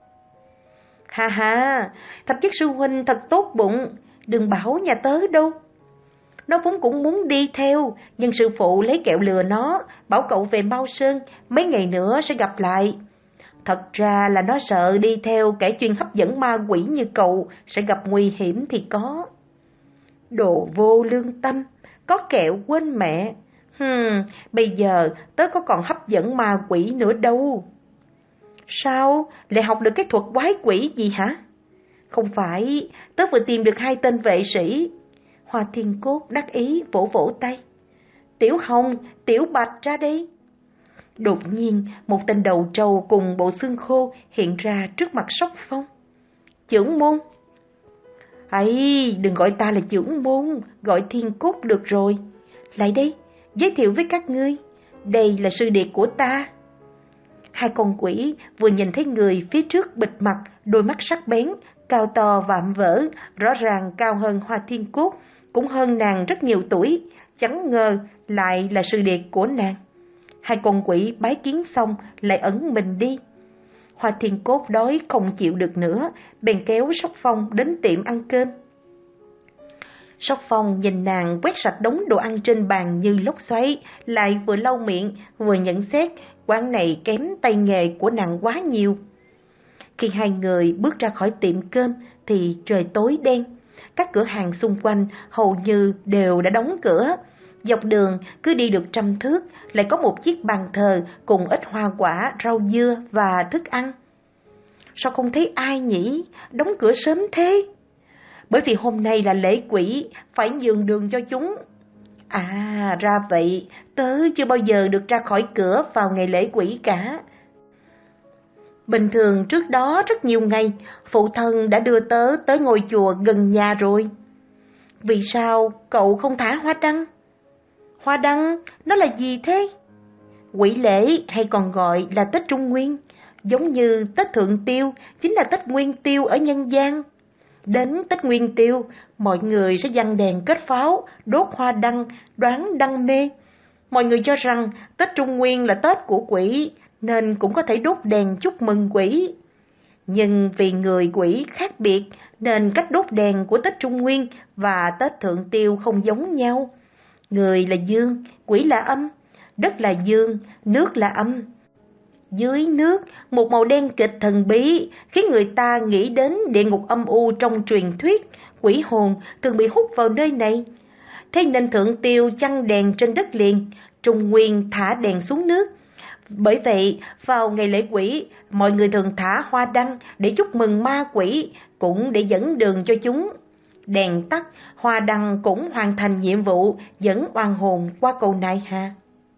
Ha ha, thập chất sư huynh thật tốt bụng, đừng bảo nhà tớ đâu. Nó vốn cũng muốn đi theo, nhưng sư phụ lấy kẹo lừa nó, bảo cậu về Mao Sơn, mấy ngày nữa sẽ gặp lại. Thật ra là nó sợ đi theo kẻ chuyên hấp dẫn ma quỷ như cậu sẽ gặp nguy hiểm thì có. Đồ vô lương tâm, có kẹo quên mẹ. Hừm, bây giờ tớ có còn hấp dẫn ma quỷ nữa đâu. Sao, lại học được cái thuật quái quỷ gì hả? Không phải, tớ vừa tìm được hai tên vệ sĩ. Hoa Thiên Cốt đắc ý vỗ vỗ tay. Tiểu Hồng, Tiểu Bạch ra đây. Đột nhiên, một tên đầu trâu cùng bộ xương khô hiện ra trước mặt Sóc Phong. Trưởng môn. Ấy, đừng gọi ta là trưởng môn, gọi Thiên Cốt được rồi. Lại đây, giới thiệu với các ngươi, đây là sư điệt của ta. Hai Hai con quỷ vừa nhìn thấy người phía trước bịt mặt, đôi mắt sắc bén, cao to vạm vỡ, rõ ràng cao hơn Hoa Thiên Cốt, cũng hơn nàng rất nhiều tuổi, chẳng ngờ lại là sư điệt của nàng. Hai con quỷ bái kiến xong lại ẩn mình đi. Hoa Thiên Cốt đói không chịu được nữa, bèn kéo Sóc Phong đến tiệm ăn cơm. Sóc Phong nhìn nàng quét sạch đống đồ ăn trên bàn như lốc xoáy, lại vừa lau miệng vừa nhận xét quán này kém tay nghề của nàng quá nhiều. Khi hai người bước ra khỏi tiệm cơm thì trời tối đen, các cửa hàng xung quanh hầu như đều đã đóng cửa. Dọc đường cứ đi được trăm thước lại có một chiếc bàn thờ cùng ít hoa quả, rau dưa và thức ăn. Sao không thấy ai nhỉ? Đóng cửa sớm thế. Bởi vì hôm nay là lễ quỷ, phải nhường đường cho chúng. À, ra vậy, tớ chưa bao giờ được ra khỏi cửa vào ngày lễ quỷ cả. Bình thường trước đó rất nhiều ngày, phụ thân đã đưa tớ tới ngôi chùa gần nhà rồi. Vì sao cậu không thả hoa đăng? Hoa đăng, nó là gì thế? Quỷ lễ hay còn gọi là Tết Trung Nguyên, giống như Tết Thượng Tiêu, chính là Tết Nguyên Tiêu ở nhân gian. Đến Tết Nguyên Tiêu, mọi người sẽ giăng đèn kết pháo, đốt hoa đăng, đoán đăng mê. Mọi người cho rằng Tết Trung Nguyên là Tết của quỷ, nên cũng có thể đốt đèn chúc mừng quỷ. Nhưng vì người quỷ khác biệt, nên cách đốt đèn của Tết Trung Nguyên và Tết Thượng Tiêu không giống nhau. Người là dương, quỷ là âm, đất là dương, nước là âm. Dưới nước, một màu đen kịch thần bí khiến người ta nghĩ đến địa ngục âm u trong truyền thuyết, quỷ hồn thường bị hút vào nơi này. Thế nên Thượng Tiêu chăng đèn trên đất liền, Trung Nguyên thả đèn xuống nước. Bởi vậy, vào ngày lễ quỷ, mọi người thường thả hoa đăng để chúc mừng ma quỷ, cũng để dẫn đường cho chúng. Đèn tắt, hoa đăng cũng hoàn thành nhiệm vụ dẫn oan hồn qua cầu nại hà.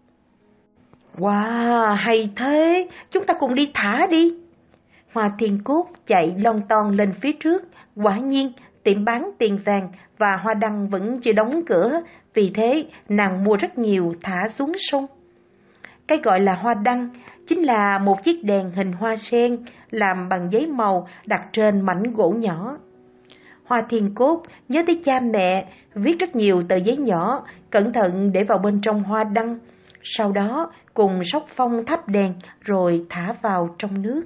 Wow, hay thế, chúng ta cùng đi thả đi. Hoa Thiên Cốt chạy lon ton lên phía trước, quả nhiên tiệm bán tiền vàng và hoa đăng vẫn chưa đóng cửa, vì thế nàng mua rất nhiều thả xuống sông. Cái gọi là hoa đăng chính là một chiếc đèn hình hoa sen làm bằng giấy màu đặt trên mảnh gỗ nhỏ. Hoa Thiên Cốt nhớ tới cha mẹ, viết rất nhiều tờ giấy nhỏ, cẩn thận để vào bên trong hoa đăng. Sau đó cùng Sóc Phong thắp đèn rồi thả vào trong nước.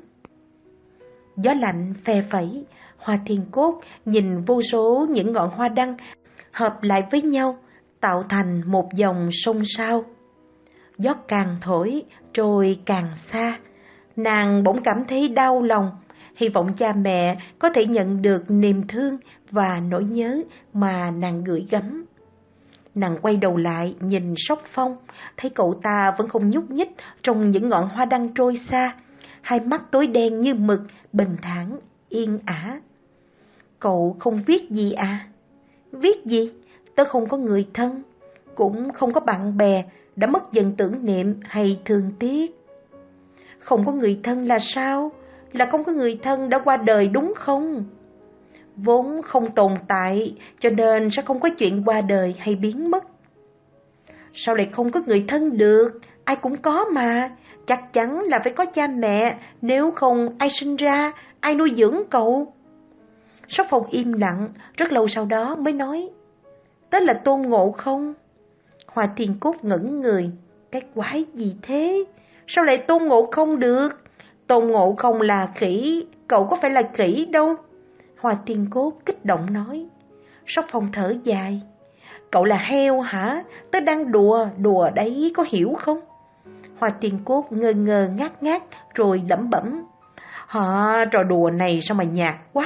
Gió lạnh phe phẩy, Hoa Thiên Cốt nhìn vô số những ngọn hoa đăng hợp lại với nhau, tạo thành một dòng sông sao. Gió càng thổi, trôi càng xa. Nàng bỗng cảm thấy đau lòng, hy vọng cha mẹ có thể nhận được niềm thương và nỗi nhớ mà nàng gửi gắm. Nàng quay đầu lại nhìn Sóc Phong, thấy cậu ta vẫn không nhúc nhích trong những ngọn hoa đăng trôi xa, hai mắt tối đen như mực, bình thản, yên ả. Cậu không viết gì à? Viết gì? Tớ không có người thân, cũng không có bạn bè, đã mất dần tưởng niệm hay thương tiếc. Không có người thân là sao? Là không có người thân đã qua đời đúng không? Vốn không tồn tại, cho nên sẽ không có chuyện qua đời hay biến mất. Sao lại không có người thân được? Ai cũng có mà. Chắc chắn là phải có cha mẹ, nếu không ai sinh ra, ai nuôi dưỡng cậu? Sóc Phong im lặng, rất lâu sau đó mới nói, tớ là Tôn Ngộ Không. Hoa Thiên Cốt ngẩn người, cái quái gì thế? Sao lại Tôn Ngộ Không được? Tôn Ngộ Không là khỉ, cậu có phải là khỉ đâu. Hoa Thiên Cốt kích động nói. Sóc Phong thở dài, cậu là heo hả? Tớ đang đùa, đùa đấy có hiểu không? Hoa Thiên Cốt ngơ ngơ ngát ngát rồi lẩm bẩm, hả, trò đùa này sao mà nhạt quá.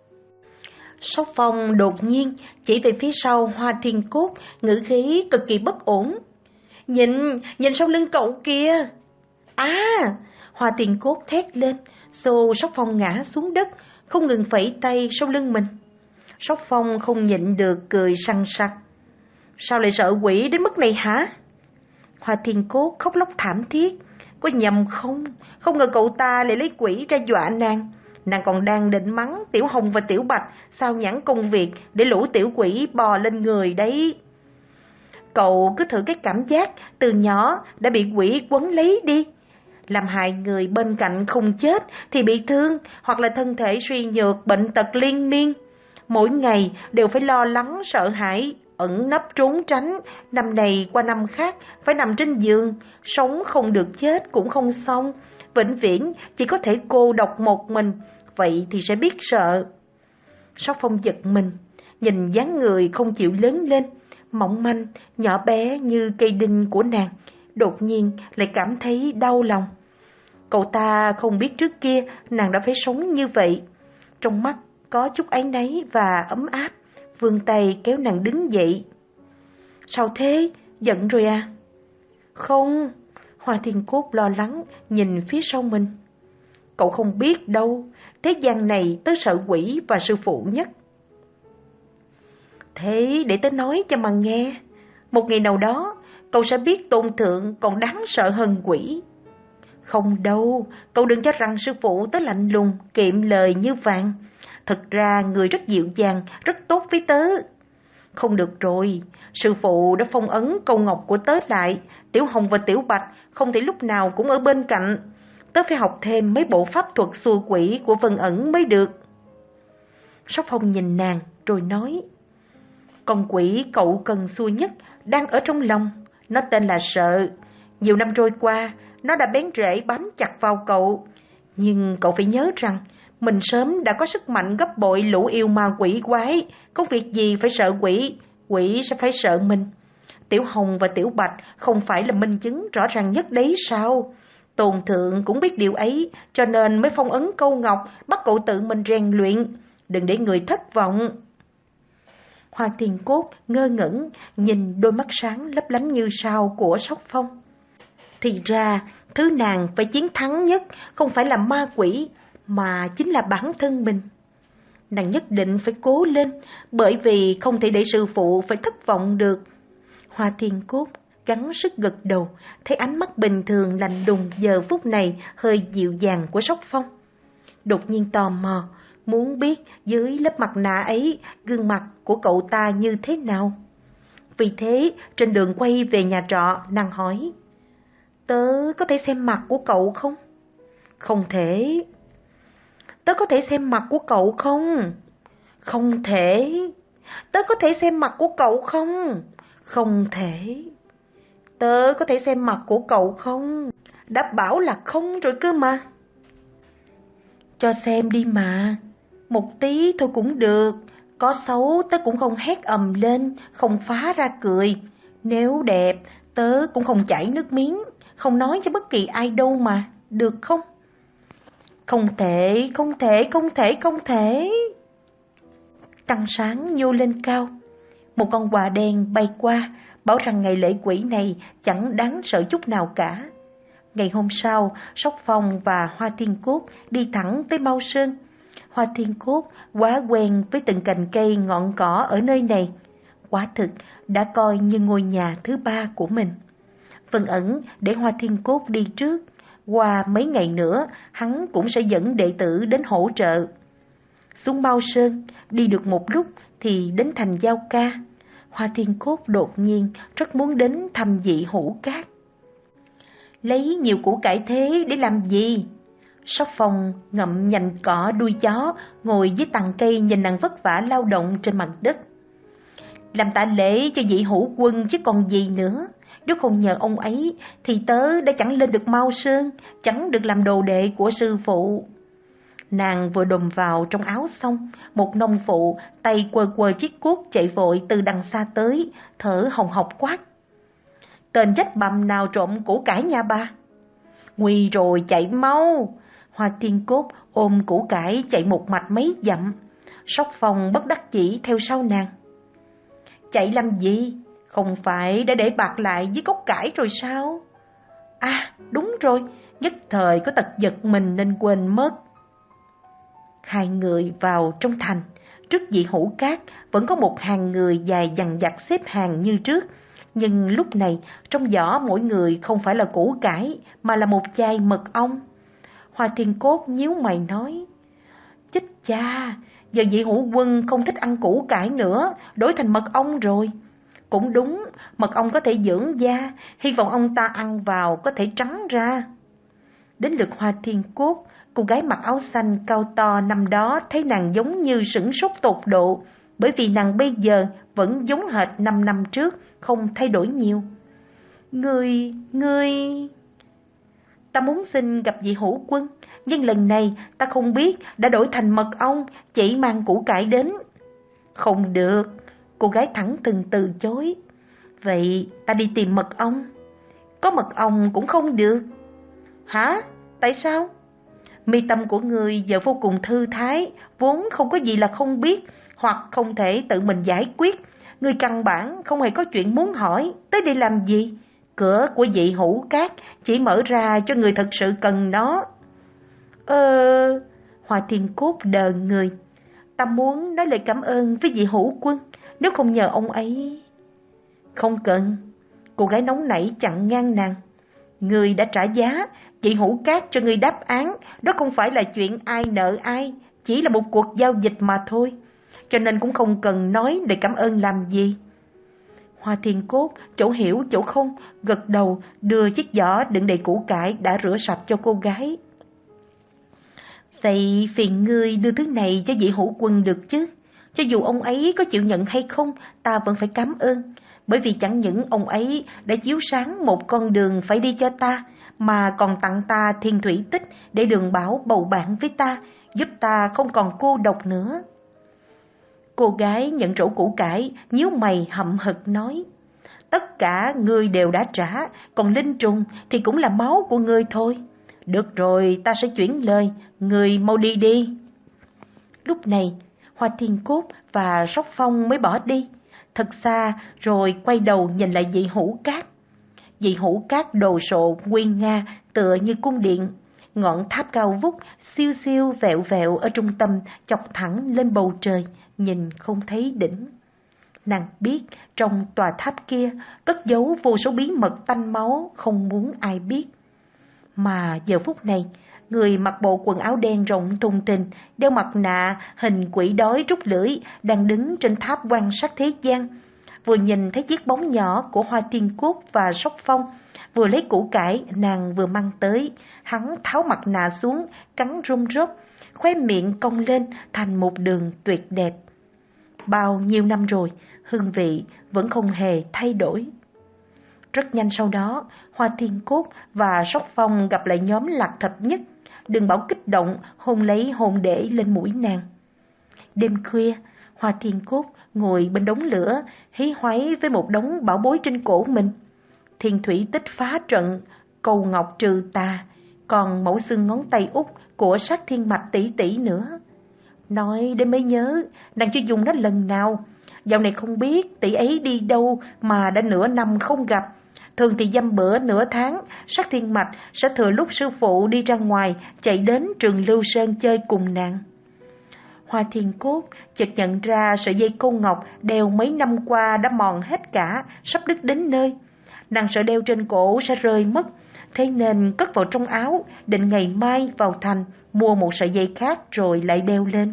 Sóc Phong đột nhiên chỉ về phía sau Hoa Thiên Cốt, ngữ khí cực kỳ bất ổn. Nhìn, nhìn sau lưng cậu kia. À, Hoa Thiên Cốt thét lên, xô Sóc Phong ngã xuống đất, không ngừng phẩy tay sau lưng mình. Sóc Phong không nhịn được cười sằng sặc. Sao lại sợ quỷ đến mức này hả? Hoa Thiên Cốt khóc lóc thảm thiết. Có nhầm không? Không ngờ cậu ta lại lấy quỷ ra dọa nàng. Nàng còn đang định mắng Tiểu Hồng và Tiểu Bạch sao nhãn công việc để lũ tiểu quỷ bò lên người đấy. Cậu cứ thử cái cảm giác từ nhỏ đã bị quỷ quấn lấy đi. làm hại người bên cạnh không chết thì bị thương, hoặc là thân thể suy nhược, bệnh tật liên miên. Mỗi ngày đều phải lo lắng, sợ hãi, ẩn nấp trốn tránh, năm này qua năm khác phải nằm trên giường, sống không được chết cũng không xong, vĩnh viễn chỉ có thể cô độc một mình, vậy thì sẽ biết sợ. Sóc Phong giật mình, nhìn dáng người không chịu lớn lên, mỏng manh, nhỏ bé như cây đinh của nàng, đột nhiên lại cảm thấy đau lòng. Cậu ta không biết trước kia nàng đã phải sống như vậy. Trong mắt có chút áy náy và ấm áp, vươn tay kéo nàng đứng dậy. Sao thế? Giận rồi à? Không, Hoa Thiên Cốt lo lắng nhìn phía sau mình. Cậu không biết đâu, thế gian này tớ sợ quỷ và sư phụ nhất. Thế để tớ nói cho mà nghe. Một ngày nào đó, cậu sẽ biết tôn thượng còn đáng sợ hơn quỷ. Không đâu, cậu đừng cho rằng sư phụ tớ lạnh lùng, kiệm lời như vàng. Thật ra người rất dịu dàng, rất tốt với tớ. Không được rồi, sư phụ đã phong ấn câu ngọc của tớ lại. Tiểu Hồng và Tiểu Bạch không thể lúc nào cũng ở bên cạnh. Tớ phải học thêm mấy bộ pháp thuật xua quỷ của Vân Ẩn mới được. Sóc Phong nhìn nàng rồi nói, con quỷ cậu cần xua nhất đang ở trong lòng, nó tên là sợ. Nhiều năm trôi qua, nó đã bén rễ bám chặt vào cậu. Nhưng cậu phải nhớ rằng, mình sớm đã có sức mạnh gấp bội lũ yêu ma quỷ quái, có việc gì phải sợ quỷ, quỷ sẽ phải sợ mình. Tiểu Hồng và Tiểu Bạch không phải là minh chứng rõ ràng nhất đấy sao? Tôn thượng cũng biết điều ấy, cho nên mới phong ấn câu ngọc, bắt cậu tự mình rèn luyện, đừng để người thất vọng. Hoa Thiên Cốt ngơ ngẩn, nhìn đôi mắt sáng lấp lánh như sao của Sóc Phong. Thì ra, thứ nàng phải chiến thắng nhất không phải là ma quỷ, mà chính là bản thân mình. Nàng nhất định phải cố lên, bởi vì không thể để sư phụ phải thất vọng được. Hoa Thiên Cốt gắng sức gật đầu, thấy ánh mắt bình thường lạnh lùng giờ phút này hơi dịu dàng của Sóc Phong. Đột nhiên tò mò, muốn biết dưới lớp mặt nạ ấy, gương mặt của cậu ta như thế nào. Vì thế, trên đường quay về nhà trọ, nàng hỏi, tớ có thể xem mặt của cậu không? Không thể. Tớ có thể xem mặt của cậu không? Không thể. Tớ có thể xem mặt của cậu không? Không thể. Tớ có thể xem mặt của cậu không? Đã bảo là không rồi cơ mà. Cho xem đi mà. Một tí thôi cũng được. Có xấu tớ cũng không hét ầm lên, không phá ra cười. Nếu đẹp, tớ cũng không chảy nước miếng, không nói cho bất kỳ ai đâu mà. Được không? Không thể, không thể, không thể, không thể. Trăng sáng nhô lên cao. Một con quạ đen bay qua, bảo rằng ngày lễ quỷ này chẳng đáng sợ chút nào cả. Ngày hôm sau, Sóc Phong và Hoa Thiên Cốt đi thẳng tới Mao Sơn. Hoa Thiên Cốt quá quen với từng cành cây ngọn cỏ ở nơi này, quả thực đã coi như ngôi nhà thứ ba của mình. Vân Ẩn để Hoa Thiên Cốt đi trước, qua mấy ngày nữa hắn cũng sẽ dẫn đệ tử đến hỗ trợ. Xuống Mao Sơn, đi được một lúc thì đến thành Giao Ca. Hoa Thiên Cốt đột nhiên rất muốn đến thăm Dị Hữu Cát. Lấy nhiều củ cải thế để làm gì? Sóc Phong ngậm nhành cỏ đuôi chó, ngồi dưới tầng cây nhìn nàng vất vả lao động trên mặt đất. Làm tạ lễ cho Dị Hữu Quân chứ còn gì nữa. Nếu không nhờ ông ấy thì tớ đã chẳng lên được Mao Sơn, chẳng được làm đồ đệ của sư phụ. Nàng vừa đùm vào trong áo xong, một nông phụ tay quơ quơ chiếc cuốc chạy vội từ đằng xa tới, thở hồng hộc quát. Tên trách bầm nào trộm củ cải nhà bà? Nguy rồi, chạy mau! Hoa Thiên Cốt ôm củ cải chạy một mạch mấy dặm. Sóc Phong bất đắc chỉ theo sau nàng. Chạy làm gì? Không phải đã để bạc lại với gốc cải rồi sao? À, đúng rồi, nhất thời có tật giật mình nên quên mất. Hai người vào trong thành, trước Dị Hữu Cát vẫn có một hàng người dài dằng dặc xếp hàng như trước. Nhưng lúc này, trong giỏ mỗi người không phải là củ cải, mà là một chai mật ong. Hoa Thiên Cốt nhíu mày nói, chết cha, giờ Dị Hữu Quân không thích ăn củ cải nữa, đổi thành mật ong rồi. Cũng đúng, mật ong có thể dưỡng da, hy vọng ông ta ăn vào có thể trắng ra. Đến lượt Hoa Thiên Cốt, cô gái mặc áo xanh cao to năm đó thấy nàng giống như sửng sốt tột độ, bởi vì nàng bây giờ vẫn giống hệt năm năm trước, không thay đổi nhiều. Người, người... Ta muốn xin gặp vị hữu quân, nhưng lần này ta không biết đã đổi thành mật ong, chỉ mang củ cải đến. Không được, cô gái thẳng thừng từ chối. Vậy ta đi tìm mật ong. Có mật ong cũng không được. Hả? Tại sao? Mi tâm của người giờ vô cùng thư thái, vốn không có gì là không biết, hoặc không thể tự mình giải quyết. Người căn bản không hề có chuyện muốn hỏi, tới đây làm gì? Cửa của vị hữu cát chỉ mở ra cho người thật sự cần nó. Ờ... Hoa Thiên Cốt đờ người. Ta muốn nói lời cảm ơn với vị hữu quân, nếu không nhờ ông ấy... Không cần. Cô gái nóng nảy chặn ngang nàng. Người đã trả giá, vị hữu cát cho người đáp án, đó không phải là chuyện ai nợ ai, chỉ là một cuộc giao dịch mà thôi. Cho nên cũng không cần nói để cảm ơn làm gì. Hoa Thiên Cốt chỗ hiểu chỗ không, gật đầu đưa chiếc giỏ đựng đầy củ cải đã rửa sạch cho cô gái. Vậy phiền ngươi đưa thứ này cho vị hữu quân được chứ? Cho dù ông ấy có chịu nhận hay không, ta vẫn phải cảm ơn. Bởi vì chẳng những ông ấy đã chiếu sáng một con đường phải đi cho ta, mà còn tặng ta thiên thủy tích để đường bảo bầu bạn với ta, giúp ta không còn cô độc nữa. Cô gái nhận rổ củ cải, nhíu mày hậm hực nói. Tất cả ngươi đều đã trả, còn linh trùng thì cũng là máu của ngươi thôi. Được rồi, ta sẽ chuyển lời, ngươi mau đi đi. Lúc này, Hoa Thiên Cốt và Sóc Phong mới bỏ đi. Thật xa rồi quay đầu nhìn lại vị hữu cát. Vị hữu cát đồ sộ nguyên nga tựa như cung điện. Ngọn tháp cao vút siêu siêu vẹo vẹo ở trung tâm chọc thẳng lên bầu trời, nhìn không thấy đỉnh. Nàng biết trong tòa tháp kia cất giấu vô số bí mật tanh máu không muốn ai biết. Mà giờ phút này, người mặc bộ quần áo đen rộng thùng thình, đeo mặt nạ hình quỷ đói rút lưỡi, đang đứng trên tháp quan sát thế gian. Vừa nhìn thấy chiếc bóng nhỏ của Hoa Thiên Cốt và Sóc Phong, vừa lấy củ cải nàng vừa mang tới, hắn tháo mặt nạ xuống, cắn run rốt, khóe miệng cong lên thành một đường tuyệt đẹp. Bao nhiêu năm rồi, hương vị vẫn không hề thay đổi. Rất nhanh sau đó, Hoa Thiên Cốt và Sóc Phong gặp lại nhóm Lạc Thập Nhất, đừng bảo kích động hôn lấy hôn để lên mũi nàng. Đêm khuya, Hoa Thiên Cốt ngồi bên đống lửa, hí hoáy với một đống bảo bối trên cổ mình. Thiên thủy tích phá trận, cầu ngọc trừ tà, còn mẫu xương ngón tay út của sát thiên mạch tỷ tỷ nữa. Nói đến mới nhớ, nàng chưa dùng nó lần nào. Dạo này không biết tỷ ấy đi đâu mà đã nửa năm không gặp. Thường thì dăm bữa nửa tháng, sát thiên mạch sẽ thừa lúc sư phụ đi ra ngoài, chạy đến trường Lưu Sơn chơi cùng nàng. Hoa Thiên Cốt chợt nhận ra sợi dây câu ngọc đeo mấy năm qua đã mòn hết cả, sắp đứt đến nơi. Nàng sợ đeo trên cổ sẽ rơi mất, thế nên cất vào trong áo, định ngày mai vào thành mua một sợi dây khác rồi lại đeo lên.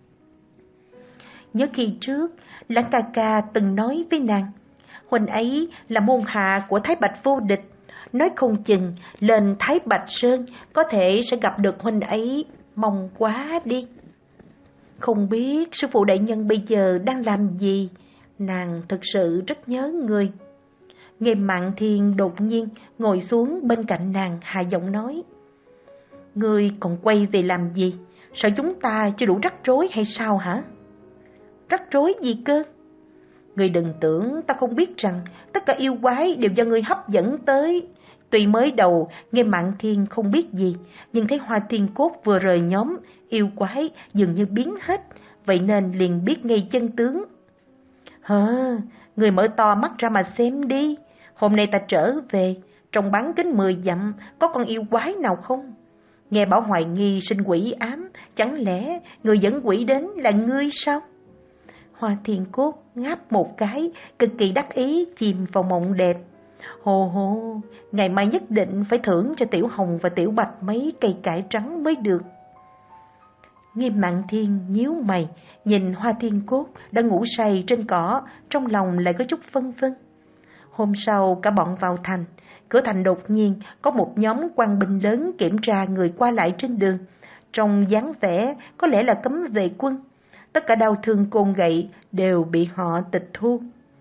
Nhớ khi trước, Lãng ca ca từng nói với nàng, huynh ấy là môn hạ của Thái Bạch vô địch, nói không chừng lên Thái Bạch Sơn có thể sẽ gặp được huynh ấy, mong quá đi. Không biết sư phụ đại nhân bây giờ đang làm gì, nàng thực sự rất nhớ người. Nghe Mạn Thiên đột nhiên ngồi xuống bên cạnh nàng, hạ giọng nói. Ngươi còn quay về làm gì? Sợ chúng ta chưa đủ rắc rối hay sao hả? Rắc rối gì cơ? Ngươi đừng tưởng ta không biết rằng tất cả yêu quái đều do ngươi hấp dẫn tới. Tuy mới đầu nghe Mạn Thiên không biết gì, nhưng thấy Hoa Thiên Cốt vừa rời nhóm, yêu quái dường như biến hết, vậy nên liền biết ngay chân tướng. Hờ, người mở to mắt ra mà xem đi. Hôm nay ta trở về, trong bán kính mười dặm, có con yêu quái nào không? Nghe bảo hoài nghi sinh quỷ ám, chẳng lẽ người dẫn quỷ đến là ngươi sao? Hoa Thiên Cốt ngáp một cái, cực kỳ đắc ý chìm vào mộng đẹp. Hồ hồ, ngày mai nhất định phải thưởng cho Tiểu Hồng và Tiểu Bạch mấy cây cải trắng mới được. Nghiêm Mạn Thiên nhíu mày, nhìn Hoa Thiên Cốt đã ngủ say trên cỏ, trong lòng lại có chút phân vân. Hôm sau cả bọn vào thành, cửa thành đột nhiên có một nhóm quan binh lớn kiểm tra người qua lại trên đường. Trong dáng vẻ có lẽ là cấm vệ quân. Tất cả đao thương côn gậy đều bị họ tịch thu.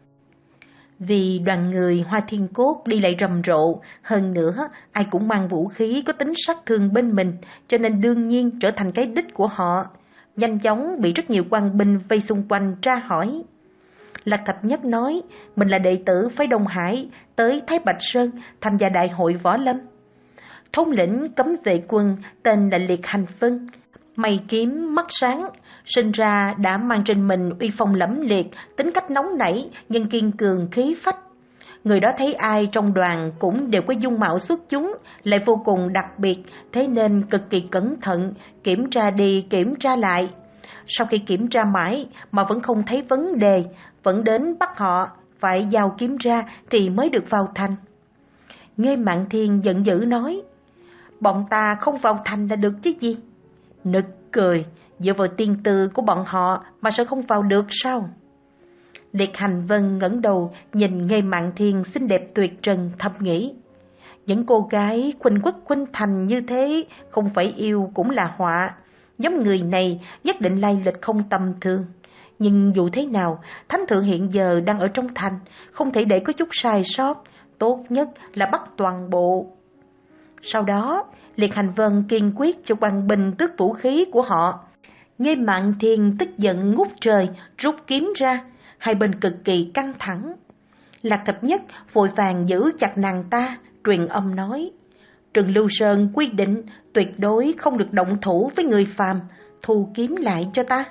Vì đoàn người Hoa Thiên Cốt đi lại rầm rộ, hơn nữa ai cũng mang vũ khí có tính sát thương bên mình, cho nên đương nhiên trở thành cái đích của họ. Nhanh chóng bị rất nhiều quan binh vây xung quanh tra hỏi. Lạc Thập Nhất nói mình là đệ tử phái Đông Hải, tới Thái Bạch Sơn tham gia đại hội võ lâm. Thống lĩnh cấm vệ quân tên là Liệt Hành Vân, mày kiếm mắt sáng, sinh ra đã mang trên mình uy phong lẫm liệt, tính cách nóng nảy nhưng kiên cường khí phách. Người đó thấy ai trong đoàn cũng đều có dung mạo xuất chúng, lại vô cùng đặc biệt, thế nên cực kỳ cẩn thận, kiểm tra đi kiểm tra lại. Sau khi kiểm tra mãi mà vẫn không thấy vấn đề, vẫn đến bắt họ phải giao kiếm ra thì mới được vào thành. Nghê Mạn Thiên giận dữ nói, bọn ta không vào thành là được chứ gì? Nực cười, dựa vào tiên tư của bọn họ mà sẽ không vào được sao? Liệt Hành Vân ngẩng đầu nhìn Nghê Mạn Thiên xinh đẹp tuyệt trần, thầm nghĩ, những cô gái khuynh quốc khuynh thành như thế không phải yêu cũng là họa. Giống người này nhất định lai lịch không tầm thường. Nhưng dù thế nào, thánh thượng hiện giờ đang ở trong thành, không thể để có chút sai sót, tốt nhất là bắt toàn bộ. Sau đó, Liệt Hành Vân kiên quyết cho quan binh tước vũ khí của họ. Nghê Mạn Thiên tức giận ngút trời, rút kiếm ra, hai bên cực kỳ căng thẳng. Lạc Thập Nhất vội vàng giữ chặt nàng ta, truyền âm nói, Trừng Lưu Sơn quy định tuyệt đối không được động thủ với người phàm, thu kiếm lại cho ta.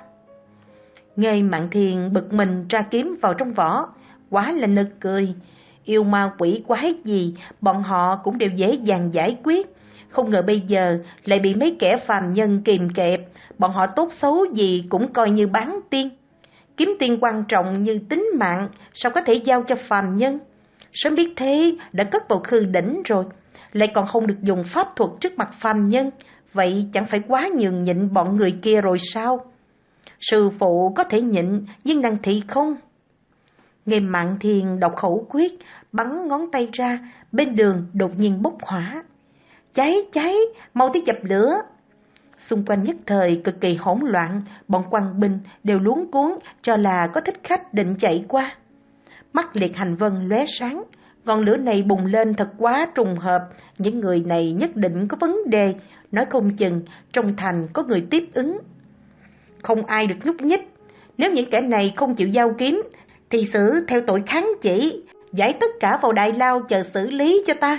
Nghê Mạn Thiên bực mình tra kiếm vào trong vỏ, quá là nực cười. Yêu ma quỷ quái gì, bọn họ cũng đều dễ dàng giải quyết. Không ngờ bây giờ lại bị mấy kẻ phàm nhân kìm kẹp, bọn họ tốt xấu gì cũng coi như bán tiên. Kiếm tiền quan trọng như tính mạng, sao có thể giao cho phàm nhân? Sớm biết thế đã cất vào khư đỉnh rồi, lại còn không được dùng pháp thuật trước mặt phàm nhân, vậy chẳng phải quá nhường nhịn bọn người kia rồi sao? Sư phụ có thể nhịn, nhưng nàng thị không. Nghê Mạn Thiên đọc khẩu quyết, bắn ngón tay ra, bên đường đột nhiên bốc hỏa. Cháy, cháy, mau tới dập lửa. Xung quanh nhất thời cực kỳ hỗn loạn, bọn quan binh đều luống cuống cho là có thích khách định chạy qua. Mắt Liệt Hành Vân lóe sáng, ngọn lửa này bùng lên thật quá trùng hợp, những người này nhất định có vấn đề, nói không chừng trong thành có người tiếp ứng. Không ai được nhúc nhích, nếu những kẻ này không chịu giao kiếm thì xử theo tội kháng chỉ, giải tất cả vào đại lao chờ xử lý cho ta.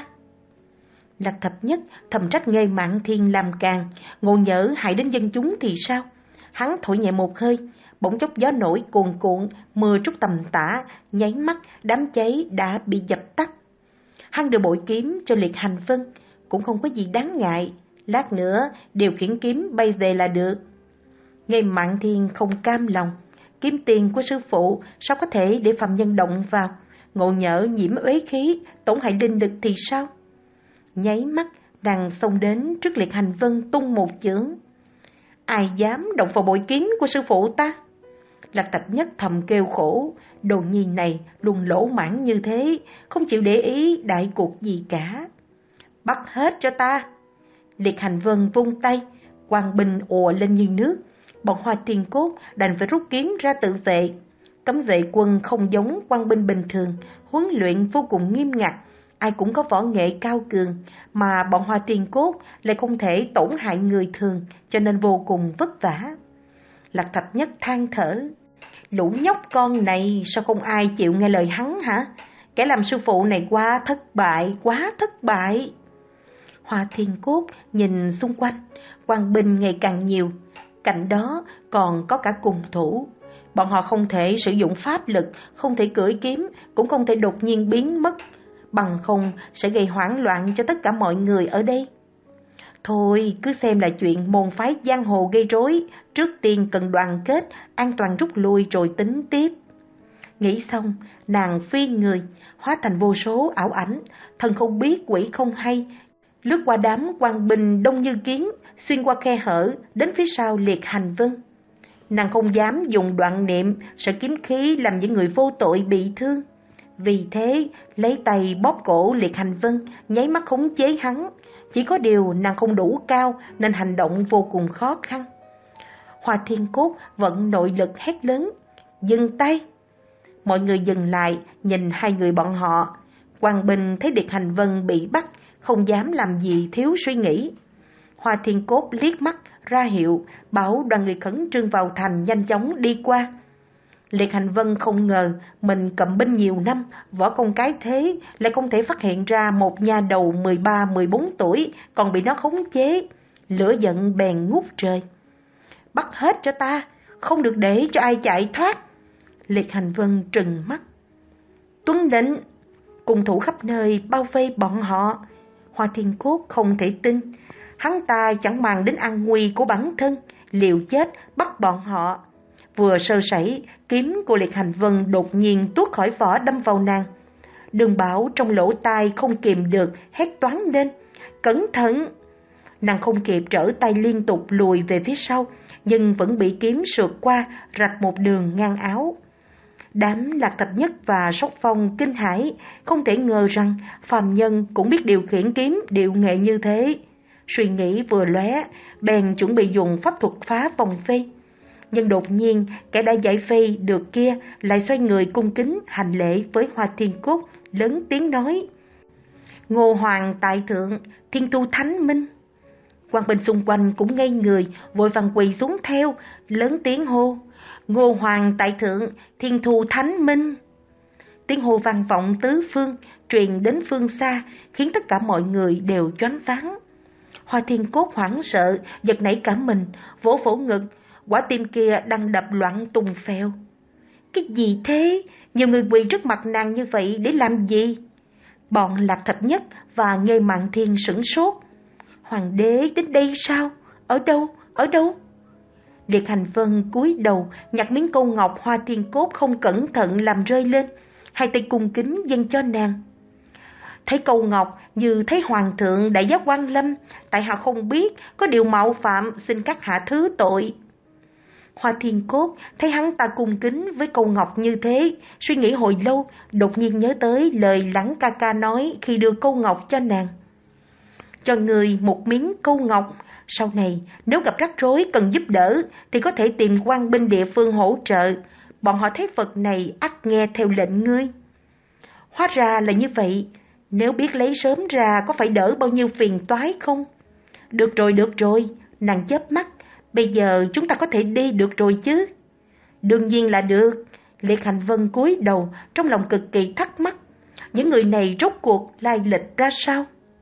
Lạc Thập Nhất thầm trách Nghê Mạn Thiên làm càng, ngộ nhỡ hại đến dân chúng thì sao? Hắn thổi nhẹ một hơi, bỗng chốc gió nổi cuồn cuộn, mưa trút tầm tã, nháy mắt đám cháy đã bị dập tắt. Hắn đưa bội kiếm cho Liệt Hành Vân, cũng không có gì đáng ngại, lát nữa điều khiển kiếm bay về là được. Nghê Mạn Thiên không cam lòng, kiếm tiền của sư phụ sao có thể để phàm nhân động vào, ngộ nhỡ nhiễm uế khí, tổn hại linh lực thì sao? Nháy mắt nàng xông đến trước Liệt Hành Vân tung một chưởng. Ai dám động vào bội kiếm của sư phụ ta? Lạc Thập Nhất thầm kêu khổ, đồ nhi này luôn lỗ mãng như thế, không chịu để ý đại cuộc gì cả. Bắt hết cho ta. Liệt Hành Vân vung tay, quang binh ùa lên như nước, bọn Hoa Thiên Cốt đành phải rút kiếm ra tự vệ. Cấm vệ quân không giống quan binh bình thường, huấn luyện vô cùng nghiêm ngặt, ai cũng có võ nghệ cao cường, mà bọn Hoa Thiên Cốt lại không thể tổn hại người thường, cho nên vô cùng vất vả. Lạc Thập Nhất than thở, lũ nhóc con này sao không ai chịu nghe lời hắn hả? Kẻ làm sư phụ này quá thất bại, quá thất bại. Hoa Thiên Cốt nhìn xung quanh, quan binh ngày càng nhiều, cạnh đó còn có cả cùng thủ. Bọn họ không thể sử dụng pháp lực, không thể cưỡi kiếm, cũng không thể đột nhiên biến mất, bằng không sẽ gây hoảng loạn cho tất cả mọi người ở đây. Thôi, cứ xem là chuyện môn phái giang hồ gây rối, trước tiên cần đoàn kết, an toàn rút lui rồi tính tiếp. Nghĩ xong, nàng phi người, hóa thành vô số ảo ảnh, thần không biết quỷ không hay, lướt qua đám quan binh đông như kiến, xuyên qua khe hở, đến phía sau Liệt Hành Vân. Nàng không dám dùng đoạn niệm, sợ kiếm khí làm những người vô tội bị thương. Vì thế, lấy tay bóp cổ Liệt Hành Vân, nháy mắt khống chế hắn. Chỉ có điều nàng không đủ cao nên hành động vô cùng khó khăn. Hoa Thiên Cốt vận nội lực hét lớn, dừng tay. Mọi người dừng lại, nhìn hai người bọn họ. Quang Bình thấy Liệt Hành Vân bị bắt, không dám làm gì thiếu suy nghĩ. Hoa Thiên Cốt liếc mắt, ra hiệu, bảo đoàn người khẩn trương vào thành nhanh chóng đi qua. Liệt Hành Vân không ngờ mình cầm binh nhiều năm, võ công cái thế, lại không thể phát hiện ra một nha đầu mười ba mười bốn tuổi còn bị nó khống chế. Lửa giận bèn ngút trời. Bắt hết cho ta, không được để cho ai chạy thoát. Liệt Hành Vân trừng mắt. Tuân lệnh. Cung thủ khắp nơi bao vây bọn họ. Hoa Thiên Cốt không thể tin. Hắn ta chẳng màng đến an nguy của bản thân, liều chết bắt bọn họ. Vừa sơ sẩy, kiếm của Liệt Hành Vân đột nhiên tuốt khỏi vỏ đâm vào nàng. Đường Bảo trong lỗ tai không kìm được, hét toáng lên. Cẩn thận! Nàng không kịp trở tay liên tục lùi về phía sau, nhưng vẫn bị kiếm sượt qua, rạch một đường ngang áo. Đám Lạc Thập Nhất và Sóc Phong kinh hãi, không thể ngờ rằng phàm nhân cũng biết điều khiển kiếm điệu nghệ như thế. Suy nghĩ vừa lóe, bèn chuẩn bị dùng pháp thuật phá vòng vây. Nhưng đột nhiên, kẻ đã giải vây được kia lại xoay người cung kính hành lễ với Hoa Thiên Cốt, lớn tiếng nói: Ngô Hoàng tại thượng, Thiên Tu Thánh Minh. Quan binh xung quanh cũng ngây người, vội vàng quỳ xuống theo, lớn tiếng hô: Ngô Hoàng tại thượng, Thiên Tu Thánh Minh. Tiếng hô vang vọng tứ phương, truyền đến phương xa, khiến tất cả mọi người đều choáng váng. Hoa Thiên Cốt hoảng sợ, giật nảy cả mình, vỗ vỗ ngực, quả tim kia đang đập loạn tung phèo. Cái gì thế? Nhiều người quỳ trước mặt nàng như vậy để làm gì? Bọn Lạc Thập Nhất và Nghê Mạn Thiên sửng sốt. Hoàng đế đến đây sao? Ở đâu? Ở đâu? Liệt Hành Vân cúi đầu nhặt miếng câu ngọc Hoa Thiên Cốt không cẩn thận làm rơi lên, hai tay cung kính dâng cho nàng. Thấy câu ngọc như thấy hoàng thượng đại giác quan lâm, tại hạ không biết, có điều mạo phạm, xin các hạ thứ tội. Hoa Thiên Cốt thấy hắn ta cung kính với câu ngọc như thế, suy nghĩ hồi lâu, đột nhiên nhớ tới lời Lẳng ca ca nói khi đưa câu ngọc cho nàng. Cho người một miếng câu ngọc, sau này nếu gặp rắc rối cần giúp đỡ thì có thể tìm quan binh địa phương hỗ trợ, bọn họ thấy vật này ắt nghe theo lệnh ngươi. Hóa ra là như vậy, nếu biết lấy sớm ra có phải đỡ bao nhiêu phiền toái không? Được rồi, được rồi, nàng chớp mắt, bây giờ chúng ta có thể đi được rồi chứ? Đương nhiên là được. Liệt Hành Vân cúi đầu, trong lòng cực kỳ thắc mắc, những người này rốt cuộc lai lịch ra sao?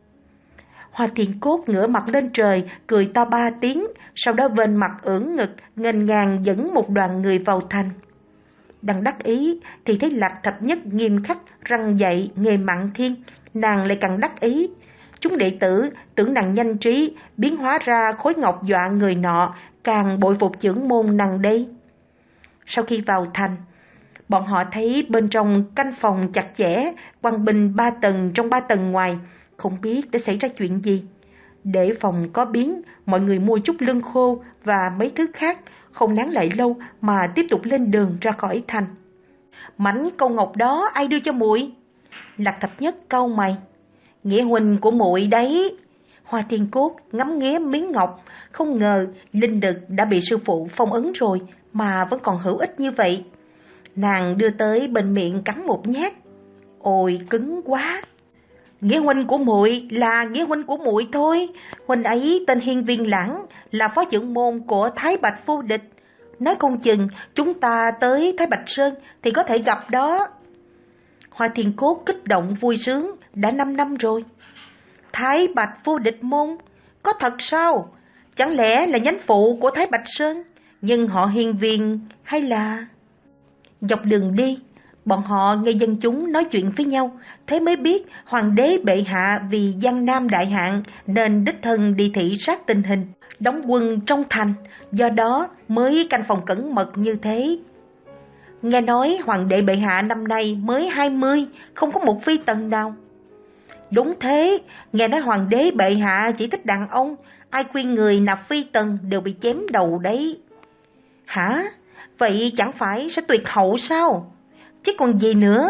Hoa Thiên Cốt ngửa mặt lên trời, cười to ba tiếng, sau đó vênh mặt ưỡn ngực, nghênh ngang dẫn một đoàn người vào thành. Đang đắc ý thì thấy Lạc Thập Nhất nghiêm khắc răng dạy Nghê Mạn Thiên, nàng lại càng đắc ý. Chúng đệ tử tưởng nàng nhanh trí, biến hóa ra khối ngọc dọa người nọ, càng bội phục chưởng môn nàng đây. Sau khi vào thành, bọn họ thấy bên trong canh phòng chặt chẽ, quan binh ba tầng trong ba tầng ngoài, không biết đã xảy ra chuyện gì. Để phòng có biến, mọi người mua chút lương khô và mấy thứ khác, không nán lại lâu mà tiếp tục lên đường ra khỏi thành. Mảnh câu ngọc đó ai đưa cho muội? Lạc Thập Nhất cau mày. Nghĩa huynh của muội đấy. Hoa Thiên Cốt ngắm nghía miếng ngọc, không ngờ linh lực đã bị sư phụ phong ấn rồi mà vẫn còn hữu ích như vậy. Nàng đưa tới bên miệng cắn một nhát. Ôi cứng quá. Nghĩa huynh của muội là nghĩa huynh của muội thôi. Huynh ấy tên Hiên Viên Lãng, là phó trưởng môn của Thái Bạch Vô Địch. Nói không chừng chúng ta tới Thái Bạch Sơn thì có thể gặp đó. Hoa Thiên Cốt kích động vui sướng, đã năm năm rồi. Thái Bạch Vô Địch môn, có thật sao? Chẳng lẽ là nhánh phụ của Thái Bạch Sơn, nhưng họ Hiên Viên hay là... Dọc đường đi, bọn họ nghe dân chúng nói chuyện với nhau, thế mới biết hoàng đế bệ hạ vì Giang Nam đại hạn nên đích thân đi thị sát tình hình, đóng quân trong thành, do đó mới canh phòng cẩn mật như thế. Nghe nói hoàng đế bệ hạ năm nay mới hai mươi, không có một phi tần nào. Đúng thế, nghe nói hoàng đế bệ hạ chỉ thích đàn ông, ai khuyên người nạp phi tần đều bị chém đầu đấy. Hả? Vậy chẳng phải sẽ tuyệt hậu sao? Chứ còn gì nữa,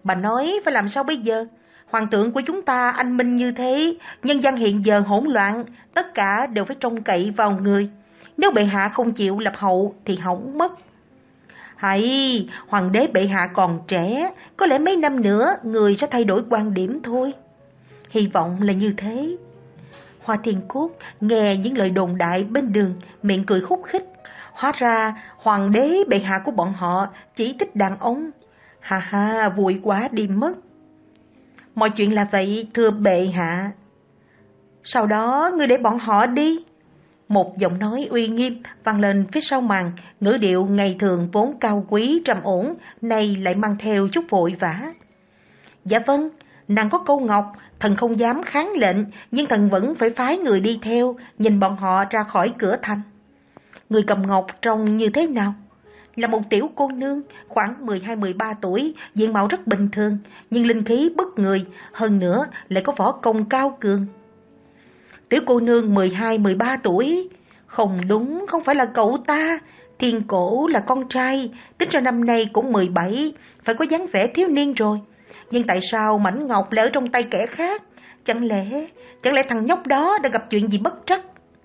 Bà nói phải làm sao bây giờ? Hoàng thượng của chúng ta anh minh như thế, nhân dân hiện giờ hỗn loạn, tất cả đều phải trông cậy vào người. Nếu bệ hạ không chịu lập hậu thì hỏng mất. Hãy, hoàng đế bệ hạ còn trẻ, có lẽ mấy năm nữa người sẽ thay đổi quan điểm thôi. Hy vọng là như thế. Hoa Thiên Cốt nghe những lời đồn đại bên đường, miệng cười khúc khích. Hóa ra hoàng đế bệ hạ của bọn họ chỉ thích đàn ông. Ha ha, vui quá đi mất. Mọi chuyện là vậy, thưa bệ hạ. Sau đó ngươi để bọn họ đi. Một giọng nói uy nghiêm vang lên phía sau màn, ngữ điệu ngày thường vốn cao quý trầm ổn, nay lại mang theo chút vội vã. Dạ vâng, nàng có câu ngọc, thần không dám kháng lệnh, nhưng thần vẫn phải phái người đi theo, nhìn bọn họ ra khỏi cửa thành. Người cầm ngọc trông như thế nào? Là một tiểu cô nương, khoảng mười hai mười ba tuổi, diện mạo rất bình thường, nhưng linh khí bất người, hơn nữa lại có võ công cao cường. Tiểu cô nương mười hai mười ba tuổi? Không đúng, không phải là cậu ta. Thiên Cổ là con trai, tính ra năm nay cũng mười bảy, phải có dáng vẻ thiếu niên rồi. Nhưng tại sao mảnh ngọc lại ở trong tay kẻ khác? Chẳng lẽ, chẳng lẽ thằng nhóc đó đã gặp chuyện gì bất trắc?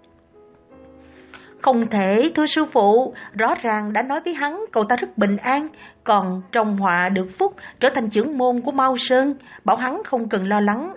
Không thể, thưa sư phụ, rõ ràng đã nói với hắn cậu ta rất bình an, còn trong họa được phúc, trở thành trưởng môn của Mao Sơn, bảo hắn không cần lo lắng.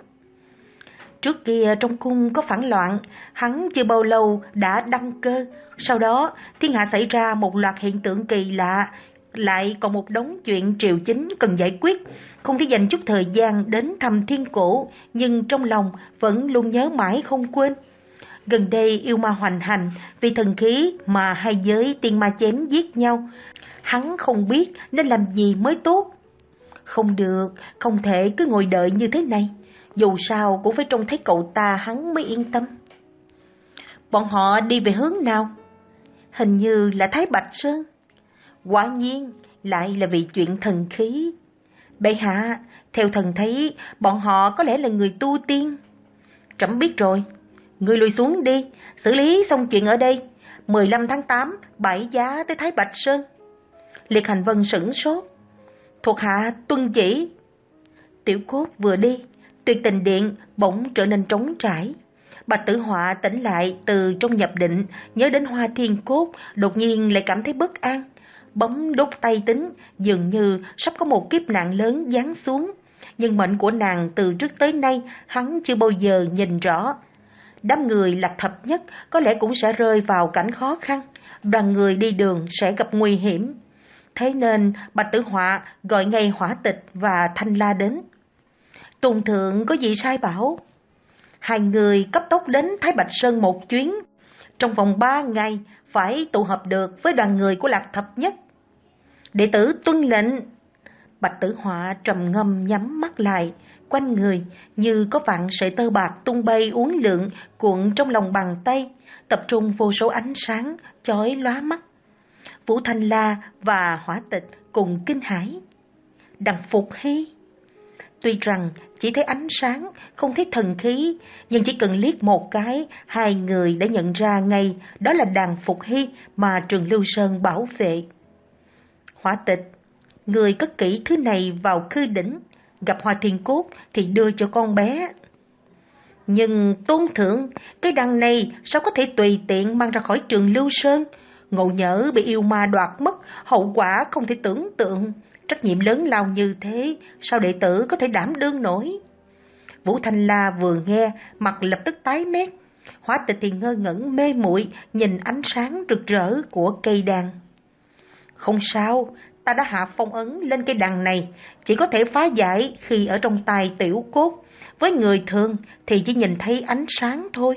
Trước kia trong cung có phản loạn, hắn chưa bao lâu đã đăng cơ, sau đó thiên hạ xảy ra một loạt hiện tượng kỳ lạ, lại còn một đống chuyện triều chính cần giải quyết, không thể dành chút thời gian đến thăm Thiên Cổ, nhưng trong lòng vẫn luôn nhớ mãi không quên. Gần đây yêu ma hoành hành, vì thần khí mà hai giới tiên ma chém giết nhau, hắn không biết nên làm gì mới tốt. Không được, không thể cứ ngồi đợi như thế này, dù sao cũng phải trông thấy cậu ta hắn mới yên tâm. Bọn họ đi về hướng nào? Hình như là Thái Bạch Sơn. Quả nhiên lại là vì chuyện thần khí. Bệ hạ, theo thần thấy bọn họ có lẽ là người tu tiên. Trẫm biết rồi, ngươi lùi xuống đi, xử lý xong chuyện ở đây. mười lăm tháng tám, bãi giá tới Thái Bạch Sơn. Liệt Hành Vân sửng sốt. Thuộc hạ tuân chỉ. Tiểu Cốt vừa đi, Tuyệt Tình Điện bỗng trở nên trống trải. Bạch Tử Họa tỉnh lại từ trong nhập định, nhớ đến Hoa Thiên Cốt, đột nhiên lại cảm thấy bất an. Bấm đốt tay tính, dường như sắp có một kiếp nạn lớn giáng xuống. Nhưng mệnh của nàng từ trước tới nay hắn chưa bao giờ nhìn rõ. Đám người Lạc Thập Nhất có lẽ cũng sẽ rơi vào cảnh khó khăn, đoàn người đi đường sẽ gặp nguy hiểm. Thế nên Bạch Tử Họa gọi ngay Hỏa Tịch và Thanh La đến. Tôn thượng có gì sai bảo? Hai người cấp tốc đến Thái Bạch Sơn một chuyến, trong vòng ba ngày phải tụ hợp được với đoàn người của Lạc Thập Nhất. Đệ tử tuân lệnh. Bạch Tử Họa trầm ngâm nhắm mắt lại, quanh người như có vạn sợi tơ bạc tung bay uốn lượn cuộn trong lòng bàn tay, tập trung vô số ánh sáng chói lóa mắt. Vũ Thanh La và Hỏa Tịch cùng kinh hãi. Đằng Phục Hy. Tuy rằng chỉ thấy ánh sáng, không thấy thần khí, nhưng chỉ cần liếc một cái, hai người đã nhận ra ngay đó là Đằng Phục Hy mà Trường Lưu Sơn bảo vệ. Hỏa Tịch, người cất kỹ thứ này vào khư đỉnh, gặp Hoa Thiên Cốt thì đưa cho con bé. Nhưng tôn thượng, cái đằng này sao có thể tùy tiện mang ra khỏi Trường Lưu Sơn? Ngộ nhỡ bị yêu ma đoạt mất, hậu quả không thể tưởng tượng. Trách nhiệm lớn lao như thế, sao đệ tử có thể đảm đương nổi? Vũ Thanh La vừa nghe, mặt lập tức tái mét. Hỏa Tịch thì ngơ ngẩn mê muội nhìn ánh sáng rực rỡ của cây đàn. Không sao, ta đã hạ phong ấn lên cây đàn này, chỉ có thể phá giải khi ở trong tay Tiểu Cốt. Với người thường thì chỉ nhìn thấy ánh sáng thôi.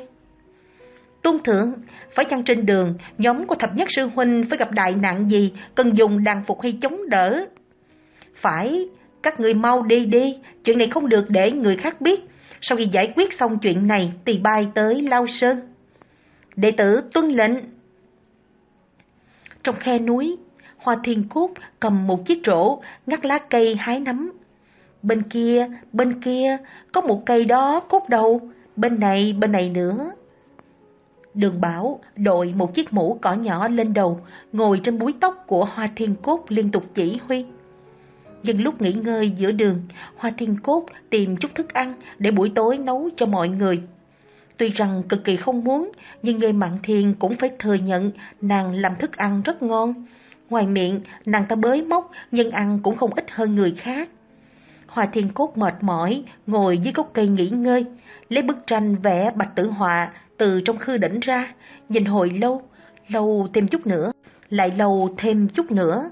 Tôn thượng, phải chăng trên đường nhóm của Thập Nhất sư huynh phải gặp đại nạn gì, cần dùng Đàn Phục Hy chống đỡ? Phải, các người mau đi đi, chuyện này không được để người khác biết. Sau khi giải quyết xong chuyện này thì bay tới Lao Sơn. Đệ tử tuân lệnh. Trong khe núi, Hoa Thiên Cốt cầm một chiếc rổ, ngắt lá cây hái nấm. Bên kia, bên kia, có một cây đó cốt đầu, bên này, bên này nữa. Đường Bảo đội một chiếc mũ cỏ nhỏ lên đầu, ngồi trên búi tóc của Hoa Thiên Cốt liên tục chỉ huy. Nhưng lúc nghỉ ngơi giữa đường, Hoa Thiên Cốt tìm chút thức ăn để buổi tối nấu cho mọi người. Tuy rằng cực kỳ không muốn, nhưng Nghê Mạn Thiên cũng phải thừa nhận nàng làm thức ăn rất ngon. Ngoài miệng, nàng ta bới móc, nhưng ăn cũng không ít hơn người khác. Hoa Thiên Cốt mệt mỏi, ngồi dưới gốc cây nghỉ ngơi, lấy bức tranh vẽ Bạch Tử Họa từ trong khư đỉnh ra, nhìn hồi lâu, lâu thêm chút nữa, lại lâu thêm chút nữa.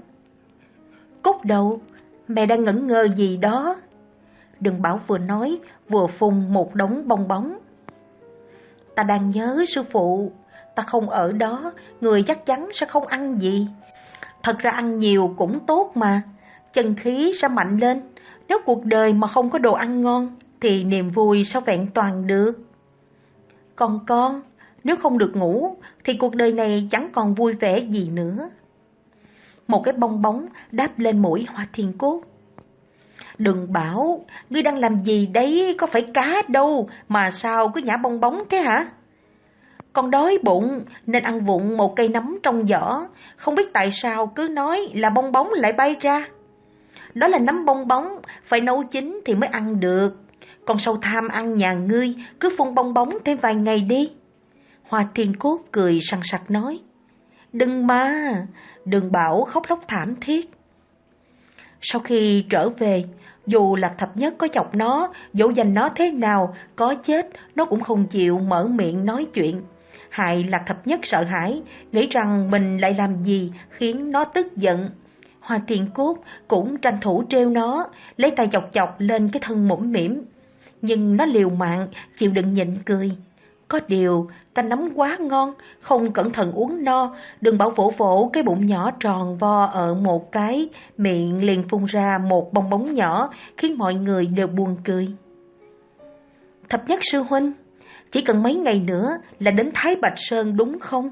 Cốt đầu, mẹ đang ngẩn ngơ gì đó? Đừng Bảo vừa nói, vừa phun một đống bong bóng. Ta đang nhớ sư phụ, ta không ở đó, người chắc chắn sẽ không ăn gì. Thật ra ăn nhiều cũng tốt mà, chân khí sẽ mạnh lên. Nếu cuộc đời mà không có đồ ăn ngon, thì niềm vui sao vẹn toàn được. Còn con, nếu không được ngủ, thì cuộc đời này chẳng còn vui vẻ gì nữa. Một cái bong bóng đáp lên mũi Hoa Thiên Cốt. Đừng Bảo, ngươi đang làm gì đấy, có phải cá đâu, mà sao cứ nhả bong bóng thế hả? Con đói bụng nên ăn vụng một cây nấm trong giỏ, không biết tại sao cứ nói là bong bóng lại bay ra. Đó là nấm bong bóng, phải nấu chín thì mới ăn được. Con sâu tham ăn nhà ngươi, cứ phun bong bóng thêm vài ngày đi. Hoa Thiên Cốt cười sằng sặc nói. Đừng mà, đừng Bảo khóc lóc thảm thiết. Sau khi trở về, dù Lạc Thập Nhất có chọc nó, dỗ dành nó thế nào, có chết, nó cũng không chịu mở miệng nói chuyện. Hại Lạc Thập Nhất sợ hãi, nghĩ rằng mình lại làm gì khiến nó tức giận. Hoa Thiên Cốt cũng tranh thủ trêu nó, lấy tay chọc chọc lên cái thân mũm mĩm. Nhưng nó liều mạng, chịu đựng nhịn cười. Có điều, canh nấm quá ngon, không cẩn thận uống no, đừng Bảo vỗ vỗ cái bụng nhỏ tròn vo ở một cái, miệng liền phun ra một bong bóng nhỏ, khiến mọi người đều buồn cười. Thập Nhất sư huynh, chỉ cần mấy ngày nữa là đến Thái Bạch Sơn đúng không?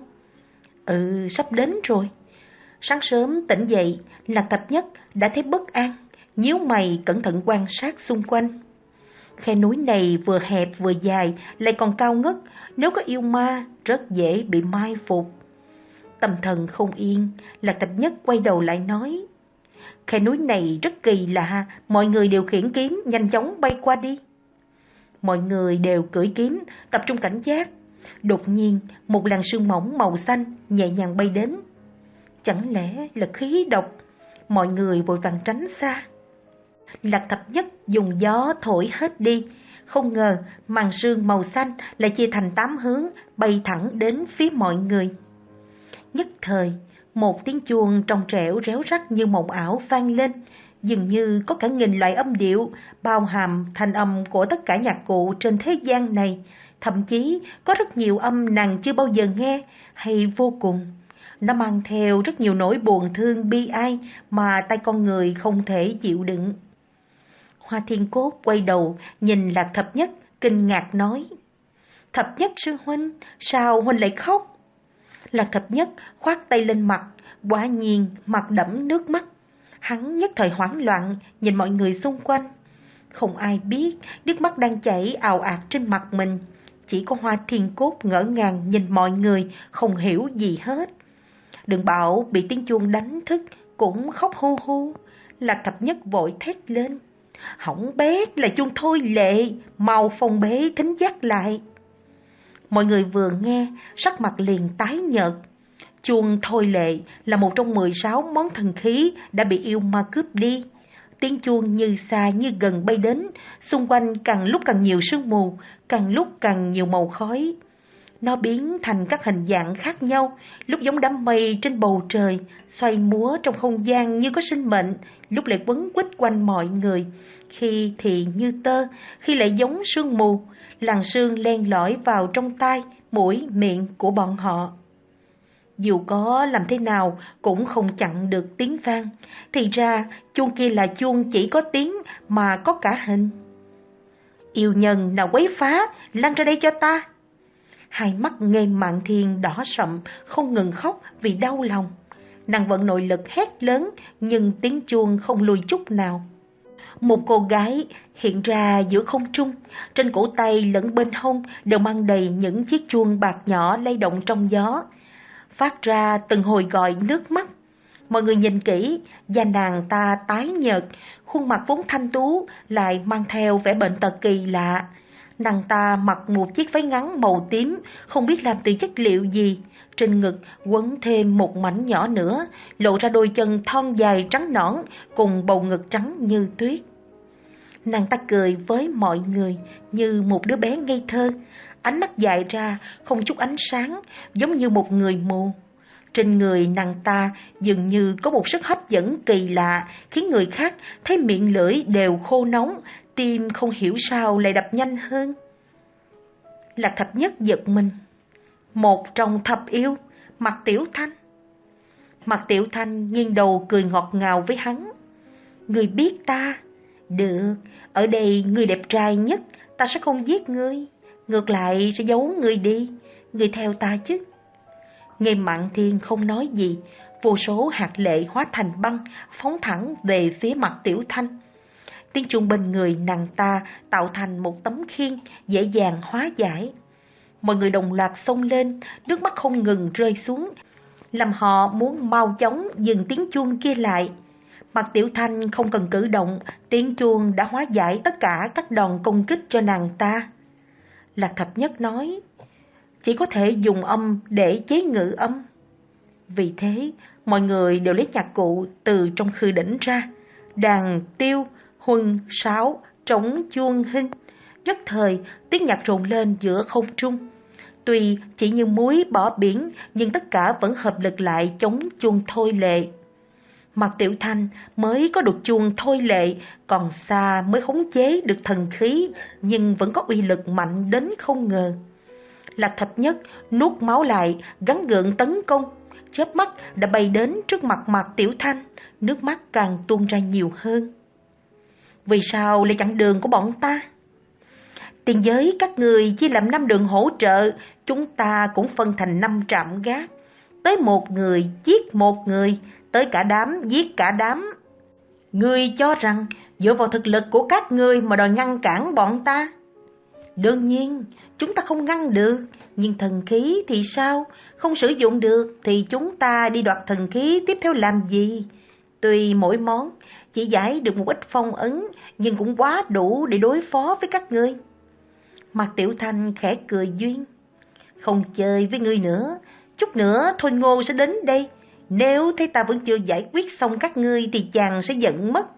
Ừ, sắp đến rồi. Sáng sớm tỉnh dậy, Lạc Thập Nhất đã thấy bất an, nhíu mày cẩn thận quan sát xung quanh. Khe núi này vừa hẹp vừa dài, lại còn cao ngất, nếu có yêu ma, rất dễ bị mai phục. Tâm thần không yên, Lạc Thập Nhất quay đầu lại nói. Khe núi này rất kỳ lạ, mọi người đều khiển kiếm, nhanh chóng bay qua đi. Mọi người đều cưỡi kiếm, tập trung cảnh giác. Đột nhiên, một làn sương mỏng màu xanh nhẹ nhàng bay đến. Chẳng lẽ là khí độc? Mọi người vội vàng tránh xa. Lạc Thập Nhất dùng gió thổi hết đi, không ngờ màn sương màu xanh lại chia thành tám hướng, bay thẳng đến phía mọi người. Nhất thời, một tiếng chuông trong trẻo réo rắt như mộng ảo vang lên, dường như có cả nghìn loại âm điệu, bao hàm thanh âm của tất cả nhạc cụ trên thế gian này, thậm chí có rất nhiều âm nàng chưa bao giờ nghe, hay vô cùng. Nó mang theo rất nhiều nỗi buồn thương bi ai mà tay con người không thể chịu đựng. Hoa Thiên Cốt quay đầu nhìn Lạc Thập Nhất, kinh ngạc nói. Thập Nhất sư huynh, sao huynh lại khóc? Lạc Thập Nhất khoát tay lên mặt, quả nhiên mặt đẫm nước mắt. Hắn nhất thời hoảng loạn nhìn mọi người xung quanh. Không ai biết nước mắt đang chảy ào ạt trên mặt mình. Chỉ có Hoa Thiên Cốt ngỡ ngàng nhìn mọi người, không hiểu gì hết. Đừng Bảo bị tiếng chuông đánh thức, cũng khóc hu hu. Lạc Thập Nhất vội thét lên. Hỏng bét, là chuông thôi lệ, mau phòng bế thính giác lại. Mọi người vừa nghe, sắc mặt liền tái nhợt. Chuông thôi lệ là một trong mười sáu món thần khí đã bị yêu ma cướp đi. Tiếng chuông như xa như gần bay đến, xung quanh càng lúc càng nhiều sương mù, càng lúc càng nhiều màu khói. Nó biến thành các hình dạng khác nhau, lúc giống đám mây trên bầu trời, xoay múa trong không gian như có sinh mệnh, lúc lại quấn quýt quanh mọi người. Khi thì như tơ, khi lại giống sương mù, làn sương len lỏi vào trong tai, mũi, miệng của bọn họ. Dù có làm thế nào cũng không chặn được tiếng vang. Thì ra chuông kia là chuông chỉ có tiếng mà có cả hình. Yêu nhân nào quấy phá, lăn ra đây cho ta. Hai mắt Nghê Mạn Thiên đỏ sậm, không ngừng khóc vì đau lòng. Nàng vận nội lực hét lớn, nhưng tiếng chuông không lùi chút nào. Một cô gái hiện ra giữa không trung, trên cổ tay lẫn bên hông đều mang đầy những chiếc chuông bạc nhỏ lay động trong gió, phát ra từng hồi gọi nước mắt. Mọi người nhìn kỹ, da nàng ta tái nhợt, khuôn mặt vốn thanh tú lại mang theo vẻ bệnh tật kỳ lạ. Nàng ta mặc một chiếc váy ngắn màu tím, không biết làm từ chất liệu gì. Trên ngực quấn thêm một mảnh nhỏ nữa, lộ ra đôi chân thon dài trắng nõn cùng bầu ngực trắng như tuyết. Nàng ta cười với mọi người như một đứa bé ngây thơ, ánh mắt dại ra, không chút ánh sáng, giống như một người mù. Trên người nàng ta dường như có một sức hấp dẫn kỳ lạ, khiến người khác thấy miệng lưỡi đều khô nóng, tim không hiểu sao lại đập nhanh hơn. Lạc Thập Nhất giật mình. Một trong thập yêu, Mạc Tiểu Thanh. Mạc Tiểu Thanh nghiêng đầu cười ngọt ngào với hắn. Ngươi biết ta? Được, ở đây ngươi đẹp trai nhất, ta sẽ không giết ngươi. Ngược lại sẽ giấu ngươi đi, ngươi theo ta chứ. Nghe Mạn Thiên không nói gì, vô số hạt lệ hóa thành băng, phóng thẳng về phía Mạc Tiểu Thanh. Tiếng chuông bên người nàng ta tạo thành một tấm khiên dễ dàng hóa giải. Mọi người đồng loạt xông lên, nước mắt không ngừng rơi xuống, làm họ muốn mau chóng dừng tiếng chuông kia lại. Mạc Tiểu Thanh không cần cử động, tiếng chuông đã hóa giải tất cả các đòn công kích cho nàng ta. Lạc Thập Nhất nói, chỉ có thể dùng âm để chế ngự âm. Vì thế, mọi người đều lấy nhạc cụ từ trong khư đỉnh ra, đàn, tiêu, huân, sáo, trống, chuông, hinh. Nhất thời, tiếng nhạc rộn lên giữa không trung. Tuy chỉ như muối bỏ biển, nhưng tất cả vẫn hợp lực lại chống chuông thôi lệ. Mạc Tiểu Thanh mới có được chuông thôi lệ, còn xa mới khống chế được thần khí, nhưng vẫn có uy lực mạnh đến không ngờ. Lạc Thập Nhất nuốt máu lại, gắng gượng tấn công, chớp mắt đã bay đến trước mặt Mạc Tiểu Thanh, nước mắt càng tuôn ra nhiều hơn. Vì sao lại chặn đường của bọn ta? Tiền giới các người chia làm năm đường hỗ trợ, chúng ta cũng phân thành năm trạm gác. Tới một người giết một người, tới cả đám giết cả đám. Ngươi cho rằng dựa vào thực lực của các ngươi mà đòi ngăn cản bọn ta? Đương nhiên, chúng ta không ngăn được, nhưng thần khí thì sao? Không sử dụng được thì chúng ta đi đoạt thần khí tiếp theo làm gì? Tuy mỗi món chỉ giải được một ít phong ấn, nhưng cũng quá đủ để đối phó với các ngươi. Mạc Tiểu Thanh khẽ cười duyên. Không chơi với ngươi nữa, chút nữa Thôi Ngô sẽ đến đây. Nếu thấy ta vẫn chưa giải quyết xong các ngươi thì chàng sẽ giận mất.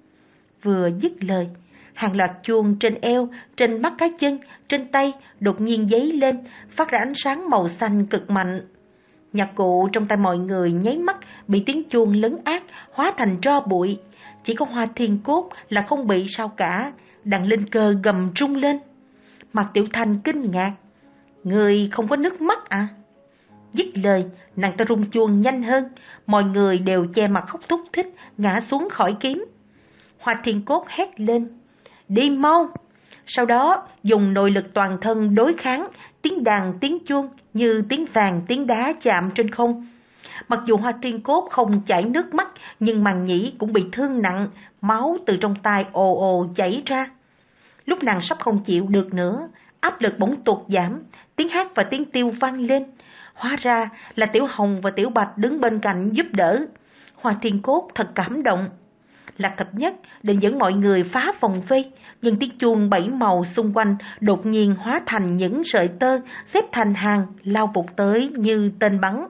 Vừa dứt lời, hàng loạt chuông trên eo, trên mắt cá chân, trên tay đột nhiên giấy lên, phát ra ánh sáng màu xanh cực mạnh. Nhạc cụ trong tay mọi người nháy mắt bị tiếng chuông lấn át, hóa thành tro bụi. Chỉ có Hoa Thiên Cốt là không bị sao cả, đàn linh cơ gầm rung lên. Mạc Tiểu Thanh kinh ngạc. Người không có nước mắt à? Dứt lời, nàng ta rung chuông nhanh hơn, mọi người đều che mặt khóc thúc thích, ngã xuống khỏi kiếm. Hoa Thiên Cốt hét lên, đi mau! Sau đó dùng nội lực toàn thân đối kháng, tiếng đàn tiếng chuông như tiếng vàng tiếng đá chạm trên không. Mặc dù Hoa Thiên Cốt không chảy nước mắt, nhưng màng nhĩ cũng bị thương nặng, máu từ trong tai ồ ồ chảy ra. Lúc nàng sắp không chịu được nữa, áp lực bỗng tụt giảm, tiếng hát và tiếng tiêu vang lên. Hóa ra là Tiểu Hồng và Tiểu Bạch đứng bên cạnh giúp đỡ. Hoa Thiên Cốt thật cảm động. Lạc Thập Nhất định dẫn mọi người phá vòng vây, nhưng tiếng chuông bảy màu xung quanh đột nhiên hóa thành những sợi tơ xếp thành hàng lao vụt tới như tên bắn.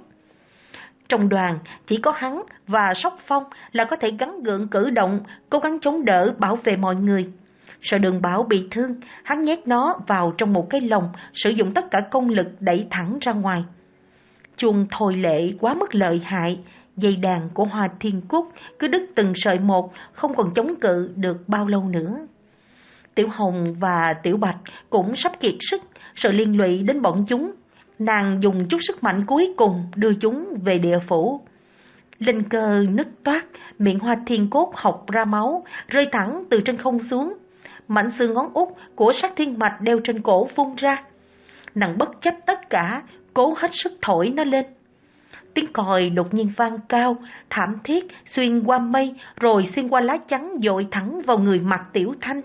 Trong đoàn chỉ có hắn và Sóc Phong là có thể gắng gượng cử động, cố gắng chống đỡ bảo vệ mọi người. Sợ Đường Bảo bị thương, hắn nhét nó vào trong một cái lồng, sử dụng tất cả công lực đẩy thẳng ra ngoài. Chuông thôi lệ quá mức lợi hại, dây đàn của Hoa Thiên Cốt cứ đứt từng sợi một, không còn chống cự được bao lâu nữa. Tiểu Hồng và Tiểu Bạch cũng sắp kiệt sức, sợ liên lụy đến bọn chúng. Nàng dùng chút sức mạnh cuối cùng đưa chúng về địa phủ. Linh cơ nứt toát, miệng Hoa Thiên Cốt học ra máu, rơi thẳng từ trên không xuống. Mảnh xương ngón út của Sát Thiên Mạch đeo trên cổ phun ra. Nàng bất chấp tất cả, cố hết sức thổi nó lên. Tiếng còi đột nhiên vang cao, thảm thiết, xuyên qua mây, rồi xuyên qua lá chắn dội thẳng vào người Mạc Tiểu Thanh.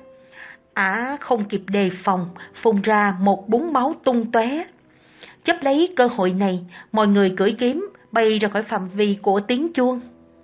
Ả không kịp đề phòng, phun ra một búng máu tung tóe. Chấp lấy cơ hội này, mọi người cưỡi kiếm, bay ra khỏi phạm vi của tiếng chuông.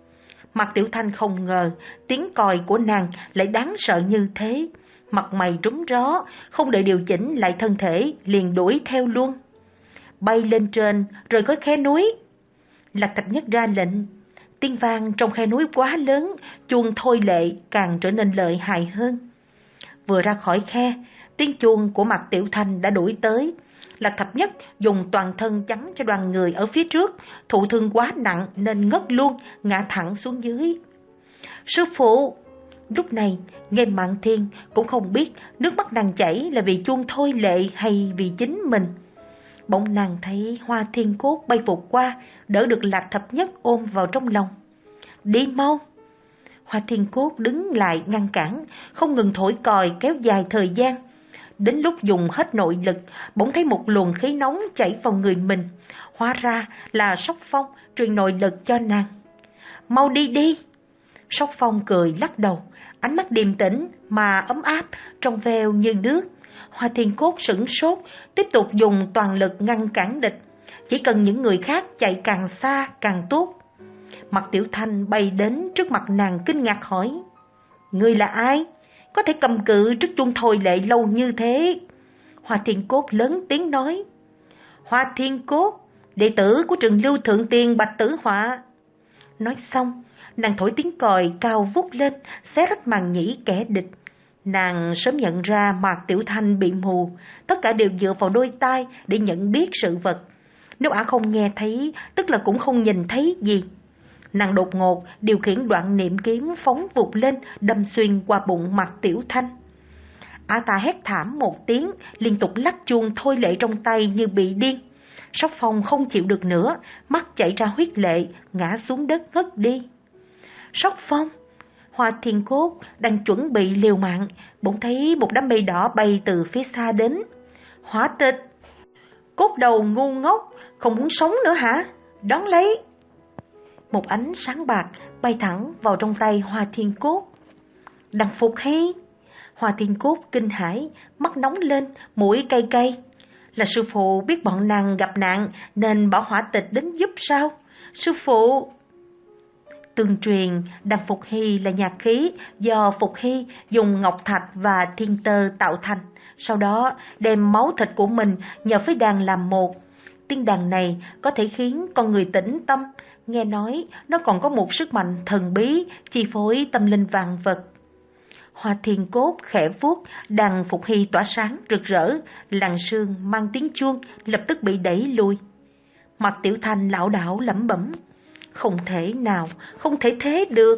Mạc Tiểu Thanh không ngờ tiếng còi của nàng lại đáng sợ như thế. Mặt mày trúng gió, không đợi điều chỉnh lại thân thể, liền đuổi theo luôn. Bay lên trên, rồi có khe núi. Lạc Thạch Nhất ra lệnh. Tiếng vang trong khe núi quá lớn, chuông thôi lệ càng trở nên lợi hại hơn. Vừa ra khỏi khe, tiếng chuông của Mạc Tiểu Thanh đã đuổi tới. Lạc Thập Nhất dùng toàn thân chắn cho đoàn người ở phía trước, thụ thương quá nặng nên ngất luôn, ngã thẳng xuống dưới. Sư phụ! Lúc này, Nghe Mạn Thiên cũng không biết nước mắt nàng chảy là vì chuông thôi lệ hay vì chính mình. Bỗng nàng thấy Hoa Thiên Cốt bay vụt qua, đỡ được Lạc Thập Nhất ôm vào trong lòng. Đi mau! Hoa Thiên Cốt đứng lại ngăn cản, không ngừng thổi còi kéo dài thời gian. Đến lúc dùng hết nội lực, bỗng thấy một luồng khí nóng chảy vào người mình. Hóa ra là Sóc Phong truyền nội lực cho nàng. Mau đi đi! Sóc Phong cười lắc đầu, ánh mắt điềm tĩnh mà ấm áp, trong veo như nước. Hoa Thiên Cốt sửng sốt, tiếp tục dùng toàn lực ngăn cản địch. Chỉ cần những người khác chạy càng xa càng tốt. Mạc Tiểu Thanh bay đến trước mặt nàng kinh ngạc hỏi. Ngươi là ai? Có thể cầm cự trước chuông thôi lệ lâu như thế? Hoa Thiên Cốt lớn tiếng nói. Hoa Thiên Cốt, đệ tử của trường Lưu Thượng Tiên Bạch Tử Họa. Nói xong, nàng thổi tiếng còi cao vút lên, xé rách màn nhĩ kẻ địch. Nàng sớm nhận ra Mạc Tiểu Thanh bị mù, tất cả đều dựa vào đôi tai để nhận biết sự vật. Nếu ả không nghe thấy, tức là cũng không nhìn thấy gì. Nàng đột ngột điều khiển đoạn niệm kiếm phóng vụt lên, đâm xuyên qua bụng Mạc Tiểu Thanh. Ả ta hét thảm một tiếng, liên tục lắc chuông thôi lệ trong tay như bị điên. Sóc Phong không chịu được nữa, mắt chảy ra huyết lệ, ngã xuống đất ngất đi. Sóc Phong! Hoa Thiên Cốt đang chuẩn bị liều mạng, bỗng thấy một đám mây đỏ bay từ phía xa đến. Hỏa Tịch! Cốt đầu ngu ngốc, không muốn sống nữa hả? Đón lấy! Một ánh sáng bạc bay thẳng vào trong tay Hoa Thiên Cốt. Đằng Phục Hy! Hoa Thiên Cốt kinh hãi, mắt nóng lên, mũi cay cay. Là sư phụ biết bọn nàng gặp nạn nên bảo Hỏa Tịch đến giúp sao? Sư phụ! Tương truyền Đằng Phục Hy là nhạc khí do Phục Hy dùng ngọc thạch và thiên tơ tạo thành, sau đó đem máu thịt của mình nhờ với đàn làm một. Tiếng đàn này có thể khiến con người tĩnh tâm, nghe nói nó còn có một sức mạnh thần bí chi phối tâm linh vạn vật. Hoa Thiên Cốt khẽ vuốt, đàn Phục Hy tỏa sáng rực rỡ, làn sương mang tiếng chuông lập tức bị đẩy lùi. Mạc Tiểu Thanh lảo đảo lẩm bẩm. Không thể nào, không thể thế được.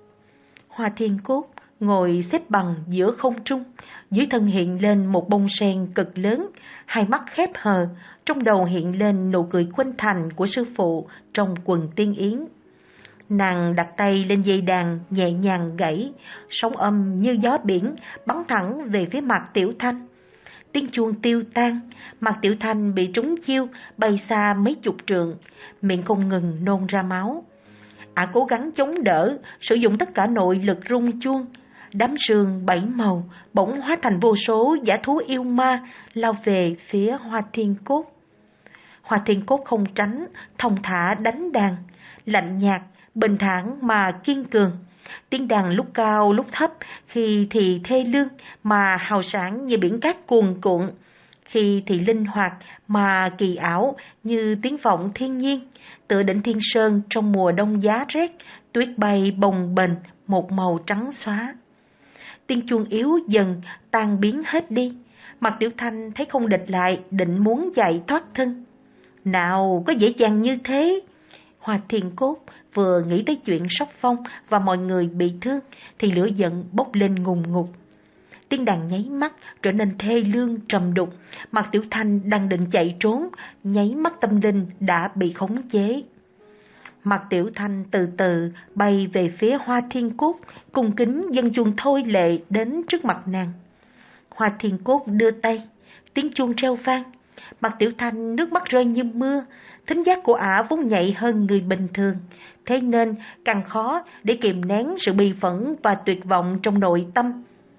Hoa Thiên Cốt ngồi xếp bằng giữa không trung, dưới thân hiện lên một bông sen cực lớn, hai mắt khép hờ, trong đầu hiện lên nụ cười khuynh thành của sư phụ trong quần tiên yến. Nàng đặt tay lên dây đàn nhẹ nhàng gảy, sóng âm như gió biển bắn thẳng về phía Mạc Tiểu Thanh. Tiếng chuông tiêu tan, Mạc Tiểu Thanh bị trúng chiêu, bay xa mấy chục trượng, miệng không ngừng nôn ra máu. Ả cố gắng chống đỡ, sử dụng tất cả nội lực rung chuông. Đám sương bảy màu bỗng hóa thành vô số dã thú yêu ma lao về phía Hoa Thiên Cốt. Hoa Thiên Cốt không tránh, thong thả đánh đàn, lạnh nhạt, bình thản mà kiên cường. Tiếng đàn lúc cao lúc thấp, khi thì thê lương mà hào sảng như biển cát cuồn cuộn, khi thì linh hoạt mà kỳ ảo như tiếng vọng thiên nhiên, tựa đỉnh thiên sơn trong mùa đông giá rét, tuyết bay bồng bềnh một màu trắng xóa. Tiếng chuông yếu dần tan biến hết đi, Mạc Tiểu Thanh thấy không địch lại, định muốn chạy thoát thân. Nào có dễ dàng như thế? Hoa Thiên Cốt vừa nghĩ tới chuyện Sóc Phong và mọi người bị thương thì lửa giận bốc lên ngùn ngụt. Tiếng đàn nháy mắt trở nên thê lương trầm đục. Mạc Tiểu Thanh đang định chạy trốn, nháy mắt tâm linh đã bị khống chế. Mạc Tiểu Thanh từ từ bay về phía Hoa Thiên Cốt, cung kính dâng chuông thôi lệ đến trước mặt nàng. Hoa Thiên Cốt đưa tay, tiếng chuông reo vang. Mạc Tiểu Thanh nước mắt rơi như mưa. Thính giác của ả vốn nhạy hơn người bình thường, thế nên càng khó để kìm nén sự bi phẫn và tuyệt vọng trong nội tâm.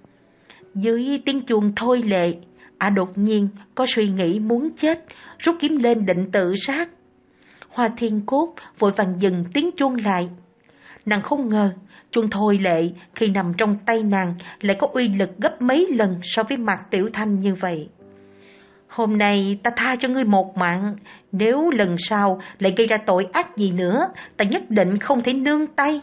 Dưới tiếng chuông thôi lệ, ả đột nhiên có suy nghĩ muốn chết, rút kiếm lên định tự sát. Hoa Thiên Cốt vội vàng dừng tiếng chuông lại. Nàng không ngờ, chuông thôi lệ khi nằm trong tay nàng lại có uy lực gấp mấy lần so với Mạc Tiểu Thanh như vậy. Hôm nay ta tha cho ngươi một mạng, nếu lần sau lại gây ra tội ác gì nữa, ta nhất định không thể nương tay.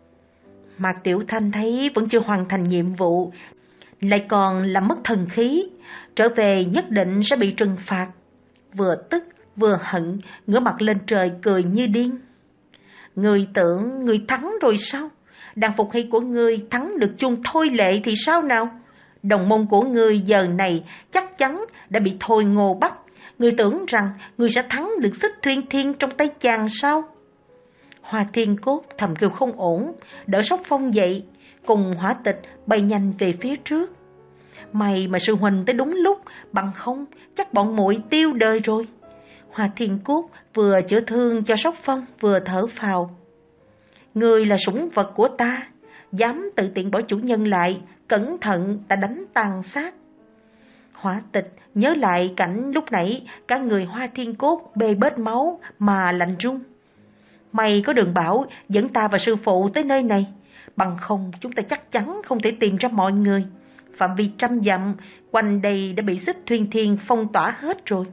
Mạc Tiểu Thanh thấy vẫn chưa hoàn thành nhiệm vụ, lại còn làm mất thần khí, trở về nhất định sẽ bị trừng phạt. Vừa tức vừa hận, ngửa mặt lên trời cười như điên. Ngươi tưởng ngươi thắng rồi sao? Đàn phục hy của ngươi thắng được chuông thôi lệ thì sao nào? Đồng môn của ngươi giờ này chắc chắn đã bị Thôi Ngô bắt. Ngươi tưởng rằng ngươi sẽ thắng được Xích Thuyên Thiên trong tay chàng sao? Hoa Thiên Cốt thầm kêu không ổn, đỡ Sóc Phong dậy, cùng Hỏa Tịch bay nhanh về phía trước. May mà sư huynh tới đúng lúc, bằng không chắc bọn muội tiêu đời rồi. Hoa Thiên Cốt vừa chữa thương cho Sóc Phong vừa thở phào. Ngươi là sủng vật của ta, dám tự tiện bỏ chủ nhân lại, cẩn thận ta đánh tàn sát. Hỏa Tịch nhớ lại cảnh lúc nãy cả người Hoa Thiên Cốt bê bết máu mà lạnh run. May có Đường Bảo dẫn ta và sư phụ tới nơi này, bằng không chúng ta chắc chắn không thể tìm ra mọi người. Phạm vi trăm dặm quanh đây đã bị Xích Thuyên Thiên phong tỏa hết rồi.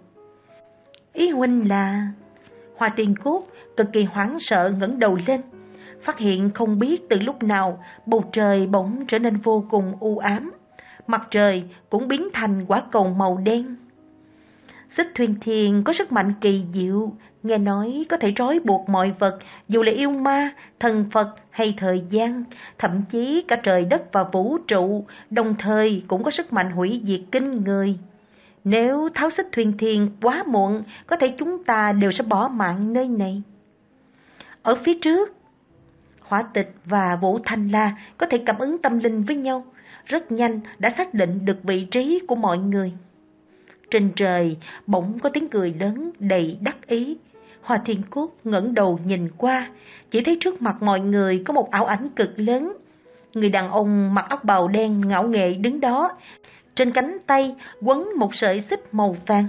Ý huynh là... Hoa Thiên Cốt cực kỳ hoảng sợ ngẩng đầu lên, phát hiện không biết từ lúc nào bầu trời bỗng trở nên vô cùng u ám, mặt trời cũng biến thành quả cầu màu đen. Xích Thuyên Thiên có sức mạnh kỳ diệu, nghe nói có thể trói buộc mọi vật, dù là yêu ma, thần Phật hay thời gian, thậm chí cả trời đất và vũ trụ, đồng thời cũng có sức mạnh hủy diệt kinh người. Nếu tháo Xích Thuyên Thiên quá muộn, có thể chúng ta đều sẽ bỏ mạng nơi này. Ở phía trước, Hỏa Tịch và Vũ Thanh La có thể cảm ứng tâm linh với nhau, rất nhanh đã xác định được vị trí của mọi người. Trên trời bỗng có tiếng cười lớn đầy đắc ý. Hoa Thiên Cốt ngẩng đầu nhìn qua, chỉ thấy trước mặt mọi người có một ảo ảnh cực lớn. Người đàn ông mặc áo bào đen ngạo nghễ đứng đó, trên cánh tay quấn một sợi xích màu vàng.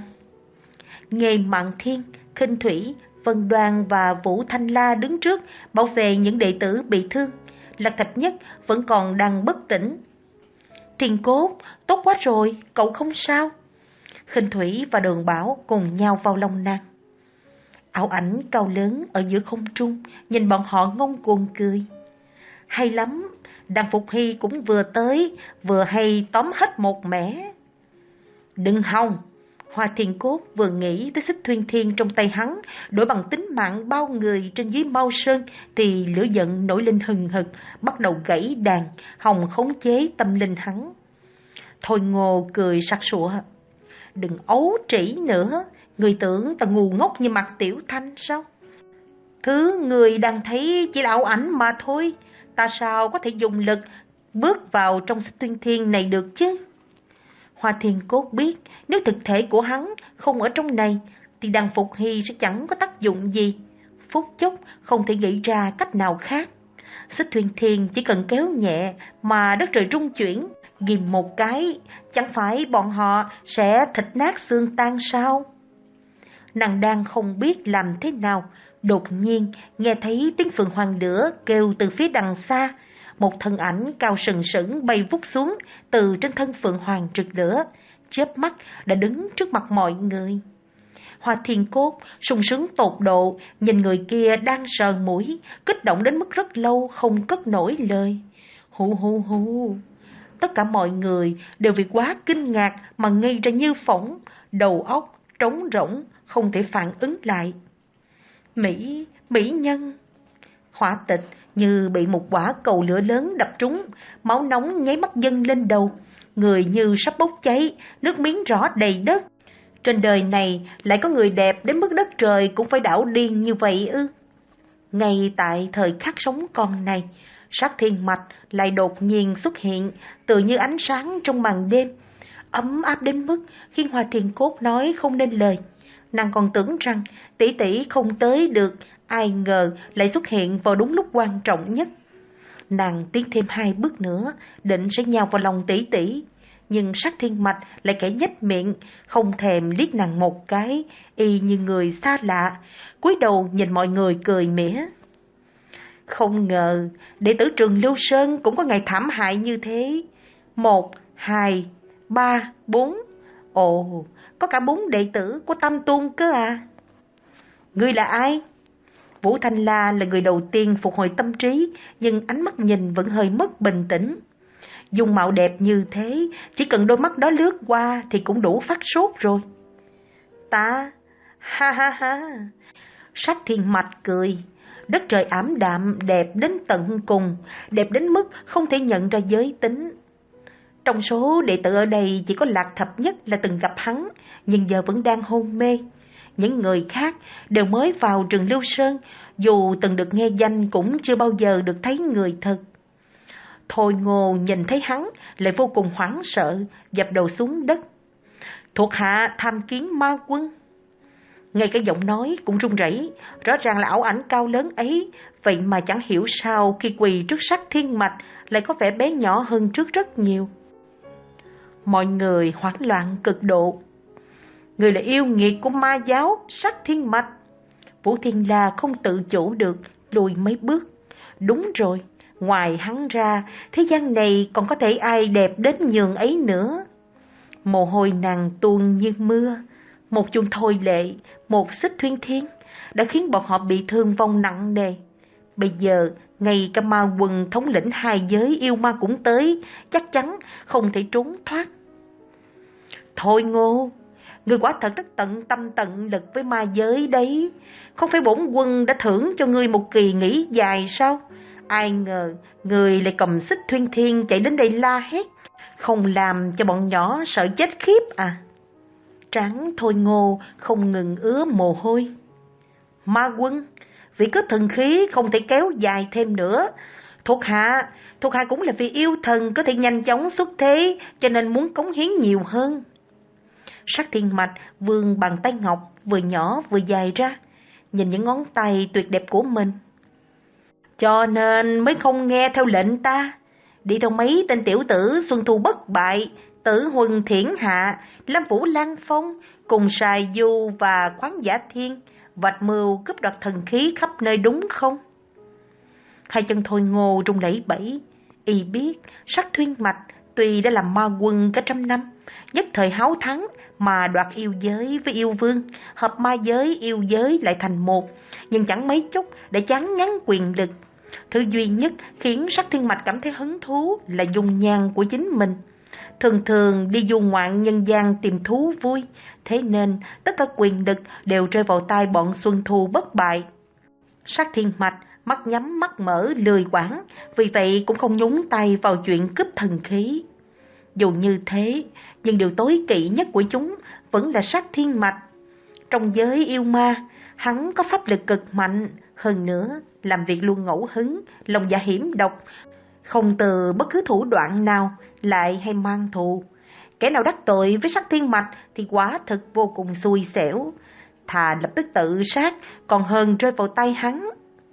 Nghề Mạn Thiên, Khinh Thủy, Vân Đoan và Vũ Thanh La đứng trước bảo vệ những đệ tử bị thương. Lạc Thạch Nhất vẫn còn đang bất tỉnh. Thiên Cốt, tốt quá rồi, cậu không sao? Khinh Thủy và Đường Bảo cùng nhau vào lòng nàng. Ảo ảnh cao lớn ở giữa không trung, nhìn bọn họ ngông cuồng cười. Hay lắm, Đàn Phục Hy cũng vừa tới, vừa hay tóm hết một mẻ. Đừng hòng! Hoa Thiên Cốt vừa nghĩ tới Xích Thuyên Thiên trong tay hắn, đổi bằng tính mạng bao người trên dưới Mao Sơn, thì lửa giận nổi lên hừng hực, bắt đầu gãy đàn, hòng khống chế tâm linh hắn. Thôi Ngô cười sặc sụa. Đừng ấu trĩ nữa, người tưởng ta ngu ngốc như Mạc Tiểu Thanh sao? Thứ người đang thấy chỉ là ảo ảnh mà thôi, ta sao có thể dùng lực bước vào trong Xích Thuyên Thiên này được chứ? Hoa Thiên Cốt biết nếu thực thể của hắn không ở trong này thì Đàn Phục Hy sẽ chẳng có tác dụng gì. Phút chốc không thể nghĩ ra cách nào khác. Xích Thuyên Thiên chỉ cần kéo nhẹ mà đất trời rung chuyển, ghim một cái, chẳng phải bọn họ sẽ thịt nát xương tan sao? Nàng đang không biết làm thế nào, đột nhiên nghe thấy tiếng phượng hoàng lửa kêu từ phía đằng xa. Một thân ảnh cao sừng sững bay vút xuống từ trên thân phượng hoàng rực lửa, chớp mắt đã đứng trước mặt mọi người. Hoa Thiên Cốt sung sướng tột độ, nhìn người kia đang sờ mũi, kích động đến mức rất lâu không cất nổi lời. Hù hù hù! Tất cả mọi người đều vì quá kinh ngạc mà ngây ra như phỏng, đầu óc trống rỗng, không thể phản ứng lại. Mỹ, mỹ nhân! Hỏa Tịch như bị một quả cầu lửa lớn đập trúng, máu nóng nháy mắt dâng lên đầu, người như sắp bốc cháy, nước miếng rõ đầy đất. Trên đời này lại có người đẹp đến mức đất trời cũng phải đảo điên như vậy ư? Ngay tại thời khắc sống còn này, Sát Thiên Mạch lại đột nhiên xuất hiện, tự như ánh sáng trong màn đêm, ấm áp đến mức khiến Hoa Thiên Cốt nói không nên lời. Nàng còn tưởng rằng tỷ tỷ không tới được, ai ngờ lại xuất hiện vào đúng lúc quan trọng nhất. Nàng tiến thêm hai bước nữa, định sẽ nhào vào lòng tỷ tỷ, nhưng Sát Thiên Mạch lại kẻ nhếch miệng, không thèm liếc nàng một cái, y như người xa lạ, cúi đầu nhìn mọi người cười mỉa. Không ngờ, đệ tử trường Lưu Sơn cũng có ngày thảm hại như thế. Một, hai, ba, bốn. Ồ, có cả bốn đệ tử của Tam Tôn cơ à? Ngươi là ai? Vũ Thanh La là người đầu tiên phục hồi tâm trí, nhưng ánh mắt nhìn vẫn hơi mất bình tĩnh. Dung mạo đẹp như thế, chỉ cần đôi mắt đó lướt qua thì cũng đủ phát sốt rồi. Ta, ha ha ha. Sát Thiên Mạch cười. Đất trời ảm đạm, đẹp đến tận cùng, đẹp đến mức không thể nhận ra giới tính. Trong số đệ tử ở đây chỉ có Lạc Thập Nhất là từng gặp hắn, nhưng giờ vẫn đang hôn mê. Những người khác đều mới vào trường Lưu Sơn, dù từng được nghe danh cũng chưa bao giờ được thấy người thật. Thôi Ngô nhìn thấy hắn lại vô cùng hoảng sợ, dập đầu xuống đất. Thuộc hạ tham kiến ma quân. Ngay cái giọng nói cũng run rẩy, rõ ràng là ảo ảnh cao lớn ấy, vậy mà chẳng hiểu sao khi quỳ trước Sát Thiên Mạch lại có vẻ bé nhỏ hơn trước rất nhiều. Mọi người hoảng loạn cực độ. Người là yêu nghiệt của ma giáo Sát Thiên Mạch. Vũ Thiên La không tự chủ được, lùi mấy bước. Đúng rồi, ngoài hắn ra, thế gian này còn có thể ai đẹp đến nhường ấy nữa. Mồ hôi nàng tuôn như mưa. Một chung thôi lệ, một xích thuyên thiên, đã khiến bọn họ bị thương vong nặng nề. Bây giờ, ngay cả ma quần thống lĩnh hai giới yêu ma cũng tới, chắc chắn không thể trốn thoát. Thôi Ngô, ngươi quả thật rất tận tâm tận lực với ma giới đấy. Không phải bổn quân đã thưởng cho ngươi một kỳ nghỉ dài sao? Ai ngờ, ngươi lại cầm xích thuyên thiên chạy đến đây la hét, không làm cho bọn nhỏ sợ chết khiếp à? Trán Thôi Ngô không ngừng ứa mồ hôi. Ma quân, vì có thần khí không thể kéo dài thêm nữa. Thuộc hạ, thuộc hạ cũng là vì yêu thần có thể nhanh chóng xuất thế, cho nên muốn cống hiến nhiều hơn. Sát Thiên Mạch vươn bàn tay ngọc vừa nhỏ vừa dài ra, nhìn những ngón tay tuyệt đẹp của mình. Cho nên mới không nghe theo lệnh ta, đi theo mấy tên tiểu tử xuân thu bất bại, Tử Huân Thiển Hạ, Lâm Vũ Lan Phong, cùng Sài Du và Khoáng Giả Thiên, vạch mưu cướp đoạt thần khí khắp nơi đúng không? Hai chân Thôi Ngô rung lẩy bẩy, y biết Sát Thiên Mạch tuy đã làm ma quân cả trăm năm, nhất thời háo thắng mà đoạt yêu giới với yêu vương, hợp ma giới yêu giới lại thành một, nhưng chẳng mấy chốc đã chán ngán quyền lực. Thứ duy nhất khiến Sát Thiên Mạch cảm thấy hứng thú là dung nhan của chính mình. Thường thường đi du ngoạn nhân gian tìm thú vui, thế nên tất cả quyền lực đều rơi vào tay bọn xuân thu bất bại. Sát Thiên Mạch mắt nhắm mắt mở lười quản, vì vậy cũng không nhúng tay vào chuyện cướp thần khí. Dù như thế, nhưng điều tối kỵ nhất của chúng vẫn là Sát Thiên Mạch. Trong giới yêu ma, hắn có pháp lực cực mạnh, hơn nữa làm việc luôn ngẫu hứng, lòng dạ hiểm độc, không từ bất cứ thủ đoạn nào lại hay mang thù. Kẻ nào đắc tội với Sát Thiên Mạch thì quả thực vô cùng xui xẻo, thà lập tức tự sát còn hơn rơi vào tay hắn.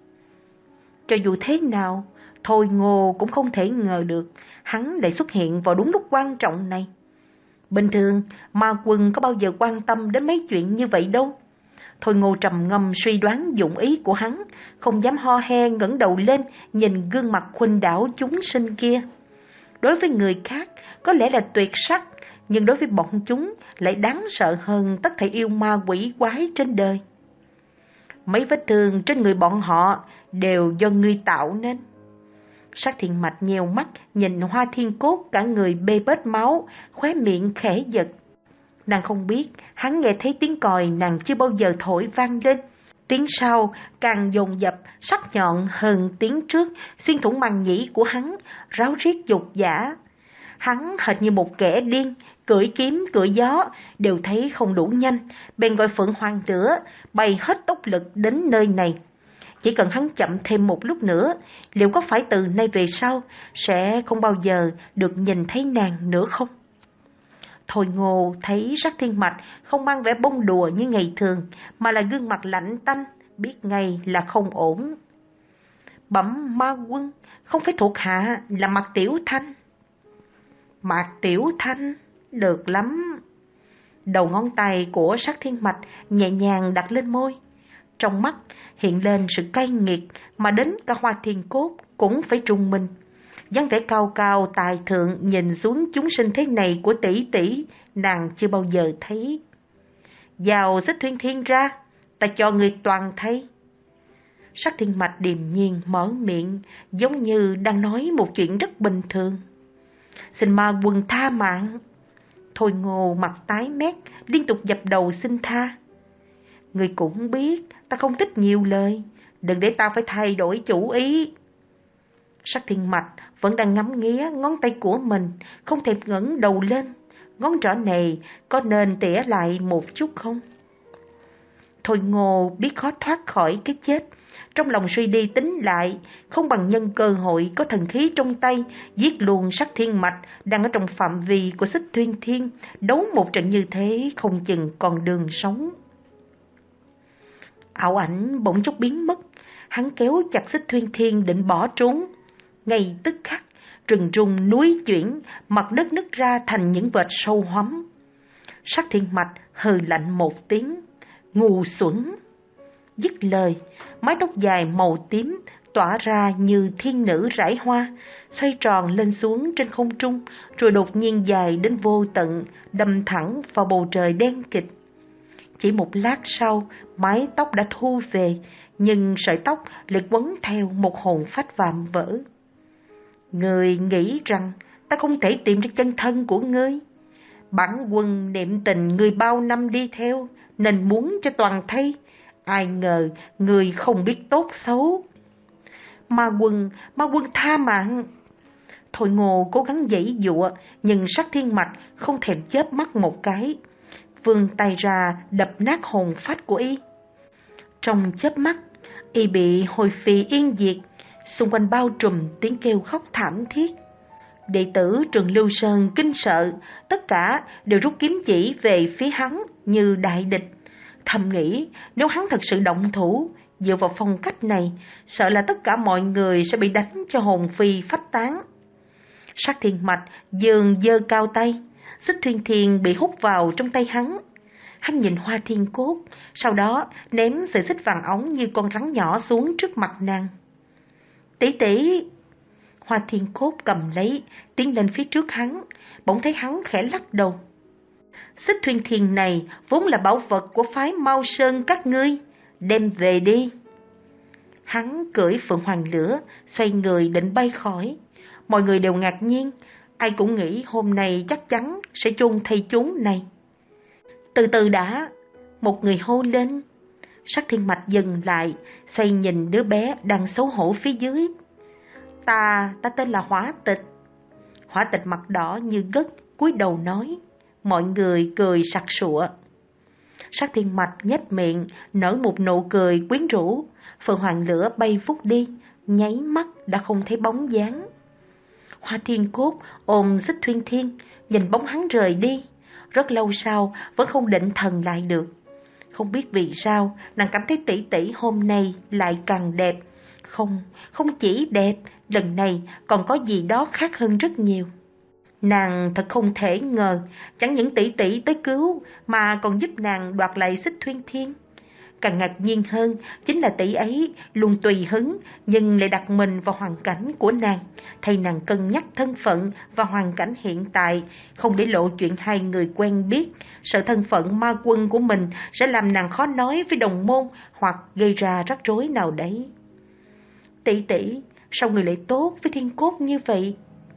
Cho dù thế nào, Thôi Ngô cũng không thể ngờ được hắn lại xuất hiện vào đúng lúc quan trọng này. Bình thường, ma quân có bao giờ quan tâm đến mấy chuyện như vậy đâu. Thôi Ngô trầm ngâm suy đoán dụng ý của hắn, không dám ho he ngẩng đầu lên nhìn gương mặt khuynh đảo chúng sinh kia. Đối với người khác có lẽ là tuyệt sắc, nhưng đối với bọn chúng lại đáng sợ hơn tất thảy yêu ma quỷ quái trên đời. Mấy vết thương trên người bọn họ đều do ngươi tạo nên. Sát Thiên Mạch nheo mắt nhìn Hoa Thiên Cốt cả người bê bết máu, khóe miệng khẽ giật. Nàng không biết hắn nghe thấy tiếng còi nàng chưa bao giờ thổi vang lên. Tiếng sau càng dồn dập, sắc nhọn hơn tiếng trước, xuyên thủng màng nhĩ của hắn, ráo riết dục dã. Hắn hệt như một kẻ điên, cưỡi kiếm cưỡi gió, đều thấy không đủ nhanh, bèn gọi Phượng Hoàng Lửa, bay hết tốc lực đến nơi này. Chỉ cần hắn chậm thêm một lúc nữa, liệu có phải từ nay về sau sẽ không bao giờ được nhìn thấy nàng nữa không? Thôi Ngô thấy Sát Thiên Mạch không mang vẻ bông đùa như ngày thường, mà là gương mặt lạnh tanh, biết ngay là không ổn. Bẩm ma quân, không phải thuộc hạ, là Mạc Tiểu Thanh. Mạc Tiểu Thanh, được lắm. Đầu ngón tay của Sát Thiên Mạch nhẹ nhàng đặt lên môi. Trong mắt hiện lên sự cay nghiệt mà đến cả Hoa Thiên Cốt cũng phải trùng mình. Dáng vẻ cao cao tài thượng nhìn xuống chúng sinh thế này của tỷ tỷ, nàng chưa bao giờ thấy. Vào Xích Thuyên Thiên ra, ta cho người toàn thấy. Sắc Thiên Mạch điềm nhiên mở miệng, giống như đang nói một chuyện rất bình thường. Xin Ma Quân tha mạng. Thôi Ngô mặt tái mét, liên tục dập đầu xin tha. Người cũng biết ta không thích nhiều lời, đừng để ta phải thay đổi chủ ý. Sắc Thiên Mạch vẫn đang ngắm nghía ngón tay của mình, không thèm ngẩng đầu lên. Ngón trỏ này có nên tỉa lại một chút không? Thôi Ngô biết khó thoát khỏi cái chết, trong lòng suy đi tính lại, không bằng nhân cơ hội có thần khí trong tay, giết luôn Sắc Thiên Mạch đang ở trong phạm vi của Xích Thuyên Thiên, đấu một trận như thế không chừng còn đường sống. Ảo ảnh bỗng chốc biến mất, hắn kéo chặt Xích Thuyên Thiên định bỏ trốn. Ngay tức khắc, rừng rung núi chuyển, mặt đất nứt ra thành những vệt sâu hoắm. Sắc Thiên Mạch hừ lạnh một tiếng, ngu xuẩn. Dứt lời, mái tóc dài màu tím tỏa ra như thiên nữ rải hoa, xoay tròn lên xuống trên không trung, rồi đột nhiên dài đến vô tận, đâm thẳng vào bầu trời đen kịt. Chỉ một lát sau, mái tóc đã thu về, nhưng sợi tóc lại quấn theo một hồn phách vạm vỡ. Người nghĩ rằng ta không thể tìm ra chân thân của ngươi. Bản quân niệm tình người bao năm đi theo, nên muốn cho toàn thấy. Ai ngờ người không biết tốt xấu. Ma Quân, Ma Quân tha mạng. Thôi Ngô cố gắng giãy giụa, nhưng Sắc Thiên Mạch không thèm chớp mắt một cái, vươn tay ra đập nát hồn phách của y. Trong chớp mắt, y bị hồi phi yên diệt, xung quanh bao trùm tiếng kêu khóc thảm thiết. Đệ tử Trường Lưu Sơn kinh sợ, tất cả đều rút kiếm chỉ về phía hắn như đại địch. Thầm nghĩ nếu hắn thật sự động thủ, dựa vào phong cách này, sợ là tất cả mọi người sẽ bị đánh cho hồn phi phách tán. Sắc Thiên Mạch dường giơ cao tay, Xích Thuyên Thiên bị hút vào trong tay hắn. Hắn nhìn Hoa Thiên Cốt, sau đó ném sợi xích vàng óng như con rắn nhỏ xuống trước mặt nàng. Tỷ tỷ! Hoa Thiên Cốt cầm lấy, tiến lên phía trước hắn, bỗng thấy hắn khẽ lắc đầu. Xích Thuyên Thiên này vốn là bảo vật của phái Mao Sơn các ngươi, đem về đi. Hắn cưỡi Phượng Hoàng Lửa, xoay người định bay khỏi. Mọi người đều ngạc nhiên, ai cũng nghĩ hôm nay chắc chắn sẽ chôn thây chốn này. Từ từ đã, một người hô lên. Sắc Thiên Mạch dừng lại, xoay nhìn đứa bé đang xấu hổ phía dưới. Ta, ta tên là Hỏa Tịch. Hỏa Tịch mặt đỏ như gất, cúi đầu nói. Mọi người cười sặc sụa. Sắc Thiên Mạch nhếch miệng, nở một nụ cười quyến rũ. Phượng Hoàng Lửa bay vút đi, nháy mắt đã không thấy bóng dáng. Hoa Thiên Cốt ôm Xích Thuyên Thiên, nhìn bóng hắn rời đi. Rất lâu sau vẫn không định thần lại được. Không biết vì sao nàng cảm thấy tỷ tỷ hôm nay lại càng đẹp. Không, không chỉ đẹp, lần này còn có gì đó khác hơn rất nhiều. Nàng thật không thể ngờ, chẳng những tỷ tỷ tới cứu mà còn giúp nàng đoạt lại Xích Thuyên Thiên. Càng ngạc nhiên hơn chính là tỷ ấy luôn tùy hứng nhưng lại đặt mình vào hoàn cảnh của nàng, thay nàng cân nhắc thân phận và hoàn cảnh hiện tại, không để lộ chuyện hai người quen biết, sợ thân phận ma quân của mình sẽ làm nàng khó nói với đồng môn hoặc gây ra rắc rối nào đấy. Tỷ tỷ, sao người lại tốt với Thiên Cốt như vậy?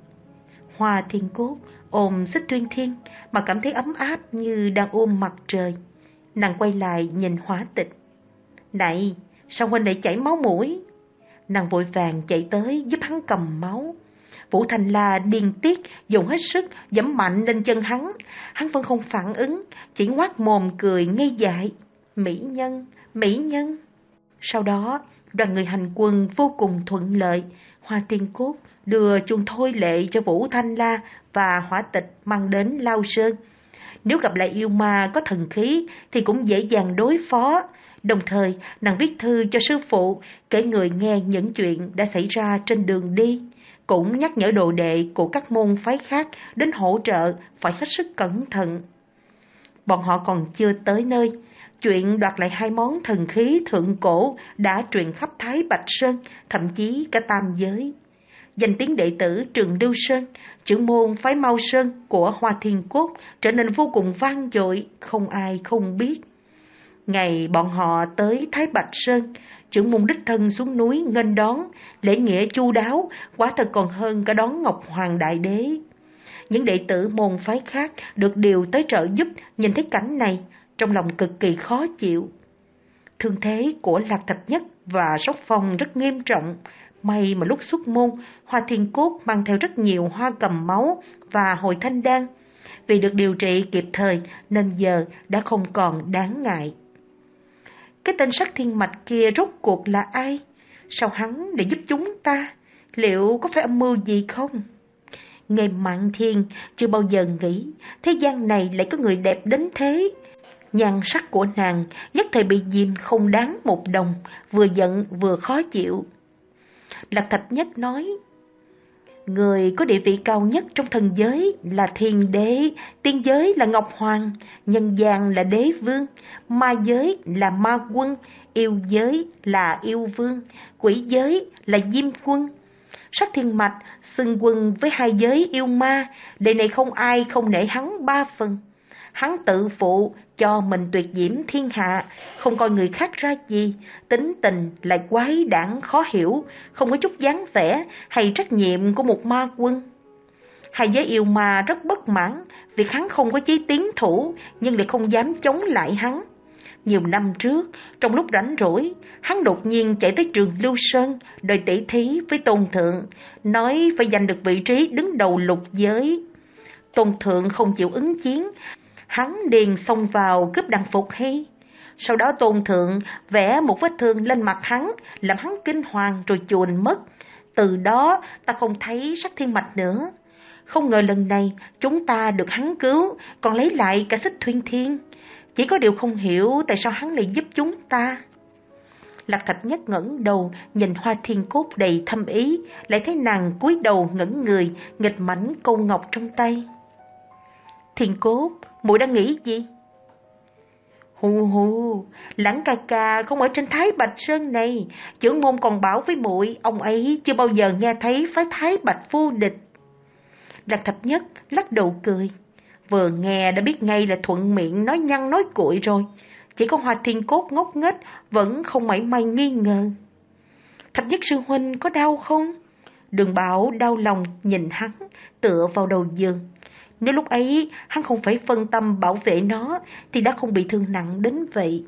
Hoa Thiên Cốt ôm Xích Thuyên Thiên mà cảm thấy ấm áp như đang ôm mặt trời. Nàng quay lại nhìn Hỏa Tịch. Này, sao huynh lại chảy máu mũi? Nàng vội vàng chạy tới giúp hắn cầm máu. Vũ Thành La điên tiết dùng hết sức giẫm mạnh lên chân hắn. Hắn vẫn không phản ứng, chỉ ngoác mồm cười ngây dại. Mỹ nhân, mỹ nhân. Sau đó, đoàn người hành quân vô cùng thuận lợi. Hoa Thiên Cốt đưa chuông thôi lệ cho Vũ Thanh La và Hỏa Tịch mang đến Lao Sơn. Nếu gặp lại yêu ma có thần khí thì cũng dễ dàng đối phó. Đồng thời, nàng viết thư cho sư phụ, kể người nghe những chuyện đã xảy ra trên đường đi. Cũng nhắc nhở đồ đệ của các môn phái khác đến hỗ trợ phải hết sức cẩn thận. Bọn họ còn chưa tới nơi, Chuyện đoạt lại hai món thần khí thượng cổ đã truyền khắp Thái Bạch Sơn, thậm chí cả tam giới. Danh tiếng đệ tử Trường Lưu Sơn, trưởng môn phái Mao Sơn của Hoa Thiên Cốt trở nên vô cùng vang dội, không ai không biết. Ngày bọn họ tới Thái Bạch Sơn, trưởng môn đích thân xuống núi nghênh đón, lễ nghĩa chu đáo, quả thật còn hơn cả đón Ngọc Hoàng Đại Đế. Những đệ tử môn phái khác được điều tới trợ giúp, nhìn thấy cảnh này, trong lòng cực kỳ khó chịu. Thương thế của Lạc Thạch Nhất và Sóc Phong rất nghiêm trọng. May mà lúc xuất môn, Hoa Thiên Cốt mang theo rất nhiều hoa cầm máu và hồi thanh đan. Vì được điều trị kịp thời nên giờ đã không còn đáng ngại. Cái tên Sắc Thiên Mạch kia rốt cuộc là ai? Sao hắn để giúp chúng ta? Liệu có phải âm mưu gì không? Nghe Mạn Thiên chưa bao giờ nghĩ thế gian này lại có người đẹp đến thế. Nhan sắc của nàng nhất thời bị dìm không đáng một đồng, vừa giận vừa khó chịu. Lạc Thạch Nhất nói, người có địa vị cao nhất trong thần giới là thiên đế, tiên giới là Ngọc Hoàng, nhân gian là đế vương, ma giới là ma quân, yêu giới là yêu vương, quỷ giới là diêm quân. Sắc Thiên Mạch xưng quân với hai giới yêu ma, đời này không ai không nể hắn ba phần. Hắn tự phụ cho mình tuyệt diễm thiên hạ, không coi người khác ra gì, tính tình lại quái đản khó hiểu, không có chút dáng vẻ hay trách nhiệm của một ma quân. Hai giới yêu ma rất bất mãn, việc hắn không có chí tiến thủ nhưng lại không dám chống lại hắn. Nhiều năm trước, trong lúc rảnh rỗi, hắn đột nhiên chạy tới Trường Lưu Sơn, đòi tỷ thí với Tôn Thượng, nói phải giành được vị trí đứng đầu lục giới. Tôn Thượng không chịu ứng chiến, hắn liền xông vào cướp đằng Phục Hy. Sau đó Tôn Thượng vẽ một vết thương lên mặt hắn, làm hắn kinh hoàng rồi chuồn mất. Từ đó ta không thấy Sắc Thiên Mạch nữa. Không ngờ lần này chúng ta được hắn cứu, còn lấy lại cả Xích Thuyên Thiên. Chỉ có điều không hiểu tại sao hắn lại giúp chúng ta. Lạc Thạch Nhất ngẩng đầu nhìn Hoa Thiên Cốt đầy thâm ý, lại thấy nàng cúi đầu ngẩng người, nghịch mảnh câu ngọc trong tay. Thiên Cốt, muội đang nghĩ gì? Hù hù, Lãng ca ca không ở trên Thái Bạch Sơn này, trưởng môn còn bảo với muội, ông ấy chưa bao giờ nghe thấy phái Thái Bạch vô địch. Lạc Thạch Nhất lắc đầu cười, vừa nghe đã biết ngay là thuận miệng nói nhăn nói cuội rồi. Chỉ có Hoa Thiên Cốt ngốc nghếch vẫn không mảy may nghi ngờ. Thạch Nhất sư huynh có đau không? Đường Bảo đau lòng nhìn hắn, tựa vào đầu giường. Nếu lúc ấy hắn không phải phân tâm bảo vệ nó thì đã không bị thương nặng đến vậy.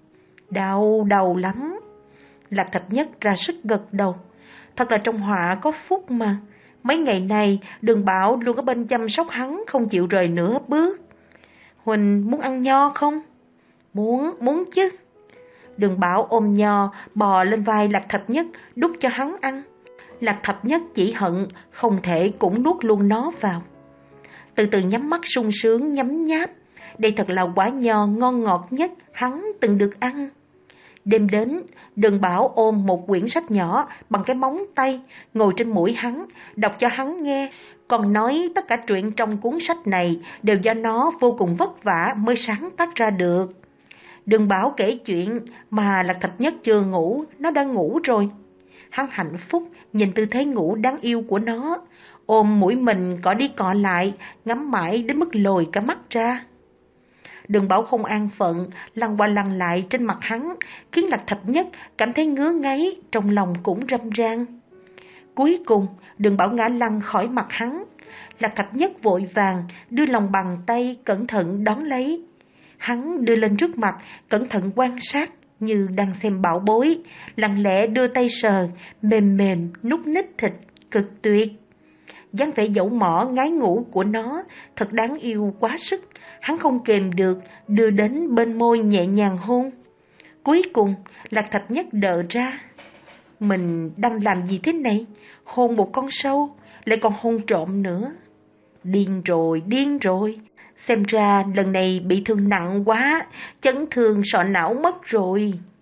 Đau đầu lắm. Lạc Thạch Nhất ra sức gật đầu. Thật là trong họa có phúc mà. Mấy ngày này Đường Bảo luôn ở bên chăm sóc hắn, không chịu rời nửa bước. Huỳnh muốn ăn nho không? Muốn, muốn chứ. Đường Bảo ôm nho bò lên vai Lạc Thạch Nhất đút cho hắn ăn. Lạc Thạch Nhất chỉ hận không thể cũng nuốt luôn nó vào. Từ từ nhắm mắt sung sướng nhấm nháp. Đây thật là quả nho ngon ngọt nhất hắn từng được ăn. Đêm đến, Đường Bảo ôm một quyển sách nhỏ bằng cái móng tay, ngồi trên mũi hắn, đọc cho hắn nghe, còn nói tất cả truyện trong cuốn sách này đều do nó vô cùng vất vả mới sáng tác ra được. Đường Bảo kể chuyện mà Lạc Thạch Nhất chưa ngủ, nó đang ngủ rồi. Hắn hạnh phúc nhìn tư thế ngủ đáng yêu của nó, ôm mũi mình cọ đi cọ lại, ngắm mãi đến mức lồi cả mắt ra. Đường Bảo không an phận, lăn qua lăn lại trên mặt hắn, khiến Lạc Thạch Nhất cảm thấy ngứa ngáy, trong lòng cũng râm ran. Cuối cùng, Đường Bảo ngã lăn khỏi mặt hắn. Lạc Thạch Nhất vội vàng đưa lòng bàn tay cẩn thận đón lấy. Hắn đưa lên trước mặt, cẩn thận quan sát như đang xem bảo bối, lặng lẽ đưa tay sờ, mềm mềm, nút nít thịt, cực tuyệt. Dáng vẻ dẫu mỏ ngái ngủ của nó thật đáng yêu quá sức, hắn không kềm được, đưa đến bên môi nhẹ nhàng hôn. Cuối cùng, Lạc Thạch Nhất đờ ra. Mình đang làm gì thế này? Hôn một con sâu, lại còn hôn trộm nữa. Điên rồi, điên rồi. Xem ra lần này bị thương nặng quá, chấn thương sọ não mất rồi.